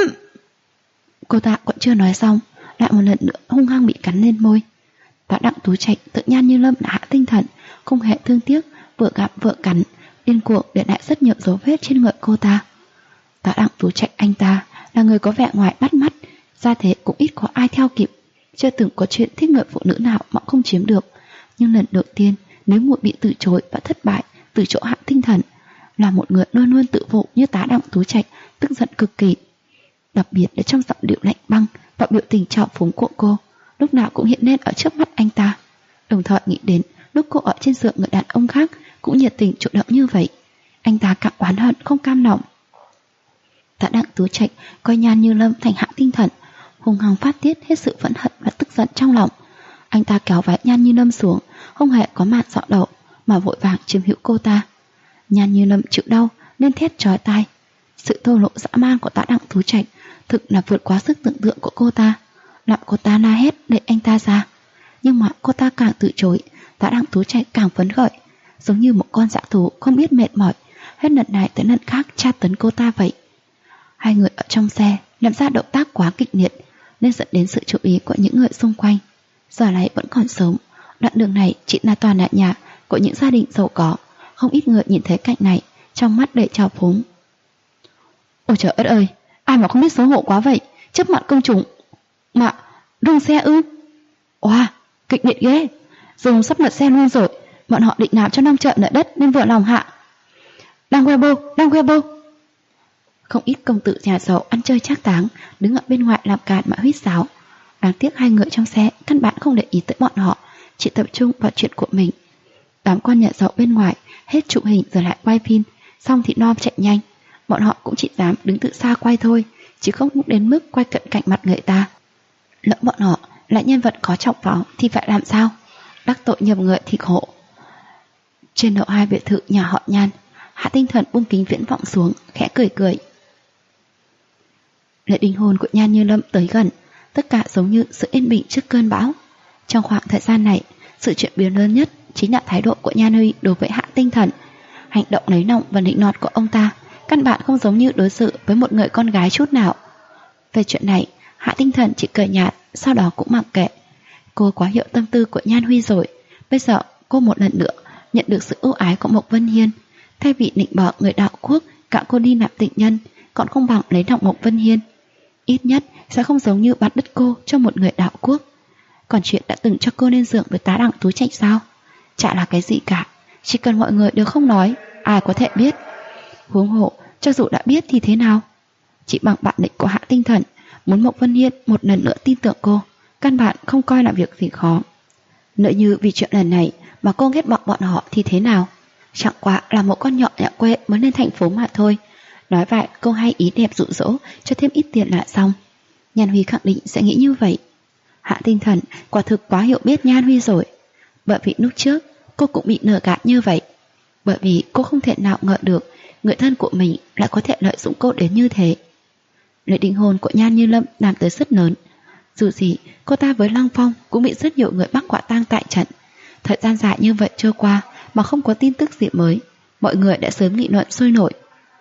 Cô ta còn chưa nói xong, lại một lần nữa hung hăng bị cắn lên môi. Tá đằng Tú Trạch tự Nhan Như Lâm là Hạ Tinh Thần, không hề thương tiếc, vừa gặm vừa cắn, điên cuồng để lại rất nhiều dấu vết trên người cô ta. Tạ Đặng Tú Trạch anh ta là người có vẻ ngoài bắt mắt, ra thế cũng ít có ai theo kịp. Chưa từng có chuyện thích người phụ nữ nào mà không chiếm được. Nhưng lần đầu tiên, nếu muội bị từ chối và thất bại từ chỗ Hạ Tinh Thần, là một người luôn luôn tự phụ như Tá Đặng Tú Trạch, tức giận cực kỳ. Đặc biệt là trong giọng điệu lạnh băng và biểu tình trào phúng của cô, lúc nào cũng hiện lên ở trước mắt anh ta. Đồng thời nghĩ đến lúc cô ở trên giường người đàn ông khác cũng nhiệt tình chủ động như vậy, anh ta càng oán hận không cam lòng. Tá Đặng Tú Trạch coi Nhan Như Lâm thành Hạ Tinh Thần, hung hăng phát tiết hết sự phẫn hận và tức giận trong lòng. Anh ta kéo váy Nhan Như Lâm xuống, không hề có màn dọ đầu mà vội vàng chiếm hữu cô ta. Nhan Như Lâm chịu đau nên thét chói tai. Sự thô lộ dã man của Tá Đặng Tú Trạch thực là vượt quá sức tưởng tượng của cô ta, làm cô ta la hét đẩy anh ta ra. Nhưng mà cô ta càng từ chối, Tá Đặng Tú Trạch càng phấn khởi, giống như một con dã thú không biết mệt mỏi, hết lần này tới lần khác tra tấn cô ta vậy. Hai người ở trong xe làm ra động tác quá kịch liệt nên dẫn đến sự chú ý của những người xung quanh. Giờ này vẫn còn sớm, đoạn đường này chỉ là toàn là nhà của những gia đình giàu có, không ít người nhìn thấy cảnh này, trong mắt đầy trào phúng. Ôi trời ơi ơi, ai mà không biết xấu hổ quá vậy, trước mặt công chúng mà rung xe ư? Oa, kịch liệt ghê, dùng sắp lật xe luôn rồi. Bọn họ định làm cho năm chợ nợ đất nên vừa lòng hạ. Đang Weibo. Không ít công tử nhà giàu ăn chơi trác táng đứng ở bên ngoài làm càn mà huýt sáo. Đáng tiếc hai người trong xe căn bản không để ý tới bọn họ, chỉ tập trung vào chuyện của mình. Đám con nhà giàu bên ngoài hết chụp hình rồi lại quay phim, xong thì nom chạy nhanh. Bọn họ cũng chỉ dám đứng từ xa quay thôi, chứ không đến mức quay cận cảnh mặt người ta. Lỡ bọn họ là nhân vật có trọng pháo thì phải làm sao? Đắc tội nhầm người thì khổ. Trên lầu 2 biệt thự nhà họ Nhan, Hạ Tinh Thần buông kính viễn vọng xuống, khẽ cười cười. Lễ đính hôn của Nhan Như Lâm tới gần, tất cả giống như sự yên bình trước cơn bão. Trong khoảng thời gian này, sự chuyển biến lớn nhất chính là thái độ của Nhan Huy đối với Hạ Tinh Thần. Hành động lấy lòng và nịnh nọt của ông ta căn bản không giống như đối xử với một người con gái chút nào. Về chuyện này, Hạ Tinh Thần chỉ cười nhạt, sau đó cũng mặc kệ. Cô quá hiểu tâm tư của Nhan Huy rồi. Bây giờ cô một lần nữa nhận được sự ưu ái của Mộc Vân Hiên. Thay vì nịnh bợ người đạo quốc cả cô đi làm tịnh nhân, còn không bằng lấy lòng Mộc Vân Hiên. Ít nhất sẽ không giống như bán đất cô cho một người đạo quốc. Còn chuyện đã từng cho cô lên giường với Tá Đặng Tú Trạch sao? Chả là cái gì cả. Chỉ cần mọi người đều không nói, ai có thể biết. Huống hộ, cho dù đã biết thì thế nào? Chỉ bằng bản lĩnh của Hạ Tinh Thần, muốn Mộc Vân Hiên một lần nữa tin tưởng cô, căn bản không coi là việc gì khó. Nếu như vì chuyện lần này mà cô ghét bỏ bọn họ thì thế nào? Chẳng qua là một con nhỏ nhà quê mới lên thành phố mà thôi. Nói vậy cô hay ý đẹp dụ dỗ cho thêm ít tiền là xong. Nhan Huy khẳng định sẽ nghĩ như vậy. Hạ Tinh Thần quả thực quá hiểu biết Nhan Huy rồi. Bởi vì lúc trước cô cũng bị lừa gạt như vậy. Bởi vì cô không thể nào ngờ được người thân của mình lại có thể lợi dụng cô đến như thế. Lễ đính hôn của Nhan Như Lâm làm tới rất lớn. Dù gì cô ta với Lăng Phong cũng bị rất nhiều người bắt quả tang tại trận. Thời gian dài như vậy trôi qua mà không có tin tức gì mới, mọi người đã sớm nghị luận sôi nổi.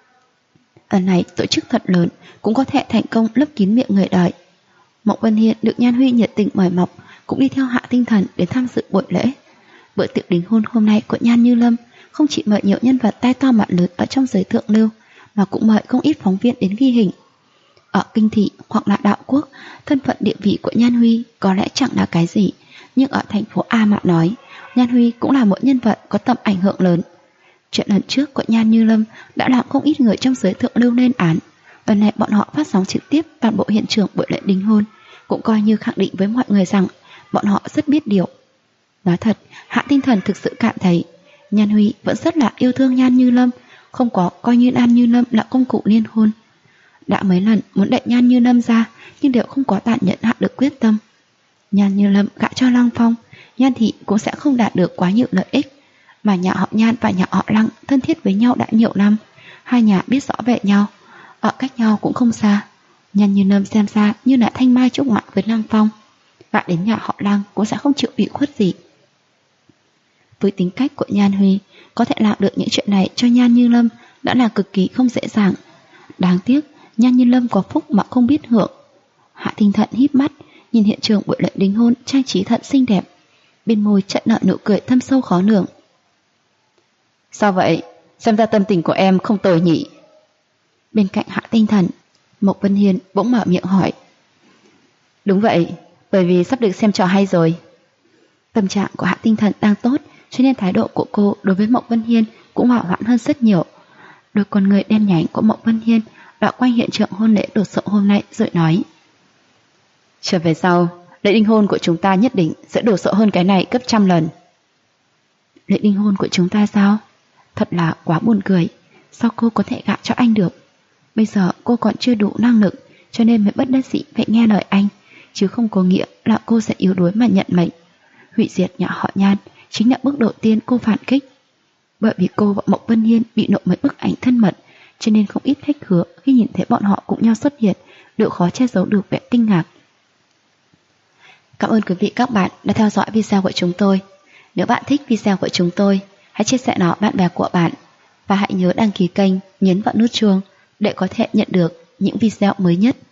Lần này tổ chức thật lớn cũng có thể thành công lấp kín miệng người đời. Mộc Vân Hiên được Nhan Huy nhiệt tình mời mọc, cũng đi theo Hạ Tinh Thần đến tham dự buổi lễ. Bữa tiệc đính hôn hôm nay của Nhan Như Lâm không chỉ mời nhiều nhân vật tay to mặt lớn ở trong giới thượng lưu, mà cũng mời không ít phóng viên đến ghi hình. Ở kinh thị hoặc là đạo quốc, thân phận địa vị của Nhan Huy có lẽ chẳng là cái gì, nhưng ở thành phố A mà nói, Nhan Huy cũng là một nhân vật có tầm ảnh hưởng lớn. Chuyện lần trước của Nhan Như Lâm đã làm không ít người trong giới thượng lưu lên án. Lần này bọn họ phát sóng trực tiếp toàn bộ hiện trường buổi lễ đính hôn, cũng coi như khẳng định với mọi người rằng bọn họ rất biết điều. Nói thật, Hạ Tinh Thần thực sự cảm thấy Nhan Huy vẫn rất là yêu thương Nhan Như Lâm, không có coi như Nhan Như Lâm là công cụ liên hôn. Đã mấy lần muốn đẩy Nhan Như Lâm ra, nhưng đều không có tàn nhẫn hạ được quyết tâm. Nhan Như Lâm gả cho Lăng Phong, Nhan thị cũng sẽ không đạt được quá nhiều lợi ích. Mà nhà họ Nhan và nhà họ Lăng thân thiết với nhau đã nhiều năm, hai nhà biết rõ về nhau, ở cách nhau cũng không xa. Nhan Như Lâm xem ra như là thanh mai trúc mã với Lăng Phong, gả đến nhà họ Lăng cũng sẽ không chịu ủy khuất gì. Với tính cách của Nhan Huy, có thể làm được những chuyện này cho Nhan Như Lâm đã là cực kỳ không dễ dàng. Đáng tiếc Nhan Như Lâm có phúc mà không biết hưởng. Hạ Tinh Thần híp mắt nhìn hiện trường buổi lễ đính hôn trang trí thật xinh đẹp, bên môi chợt nở nụ cười thâm sâu khó lường. Sao vậy? Xem ra tâm tình của em không tồi nhỉ. Bên cạnh Hạ Tinh Thần, Mộc Vân Hiên bỗng mở miệng hỏi. Đúng vậy, bởi vì sắp được xem trò hay rồi. Tâm trạng của Hạ Tinh Thần đang tốt, cho nên thái độ của cô đối với Mộc Vân Hiên cũng hòa hoãn hơn rất nhiều. Đôi con người đen nhánh của Mộc Vân Hiên đảo quanh hiện trường hôn lễ đồ sộ hôm nay rồi nói. Trở về sau, lễ đính hôn của chúng ta nhất định sẽ đồ sộ hơn cái này gấp 100 lần. Lễ đính hôn của chúng ta sao? Thật là quá buồn cười. Sao cô có thể gả cho anh được? Bây giờ cô còn chưa đủ năng lực, cho nên mới bất đắc dĩ phải nghe lời anh, chứ không có nghĩa là cô sẽ yếu đuối mà nhận mệnh. Hủy diệt nhà họ Nhan chính là bước đầu tiên cô phản kích. Bởi vì cô và Mộc Vân Hiên bị nộ mấy bức ảnh thân mật, cho nên không ít khách khứa khi nhìn thấy bọn họ cùng nhau xuất hiện đều khó che giấu được vẻ kinh ngạc. Cảm ơn quý vị các bạn đã theo dõi video của chúng tôi. Nếu bạn thích video của chúng tôi, hãy chia sẻ nó bạn bè của bạn và hãy nhớ đăng ký kênh, nhấn vào nút chuông để có thể nhận được những video mới nhất.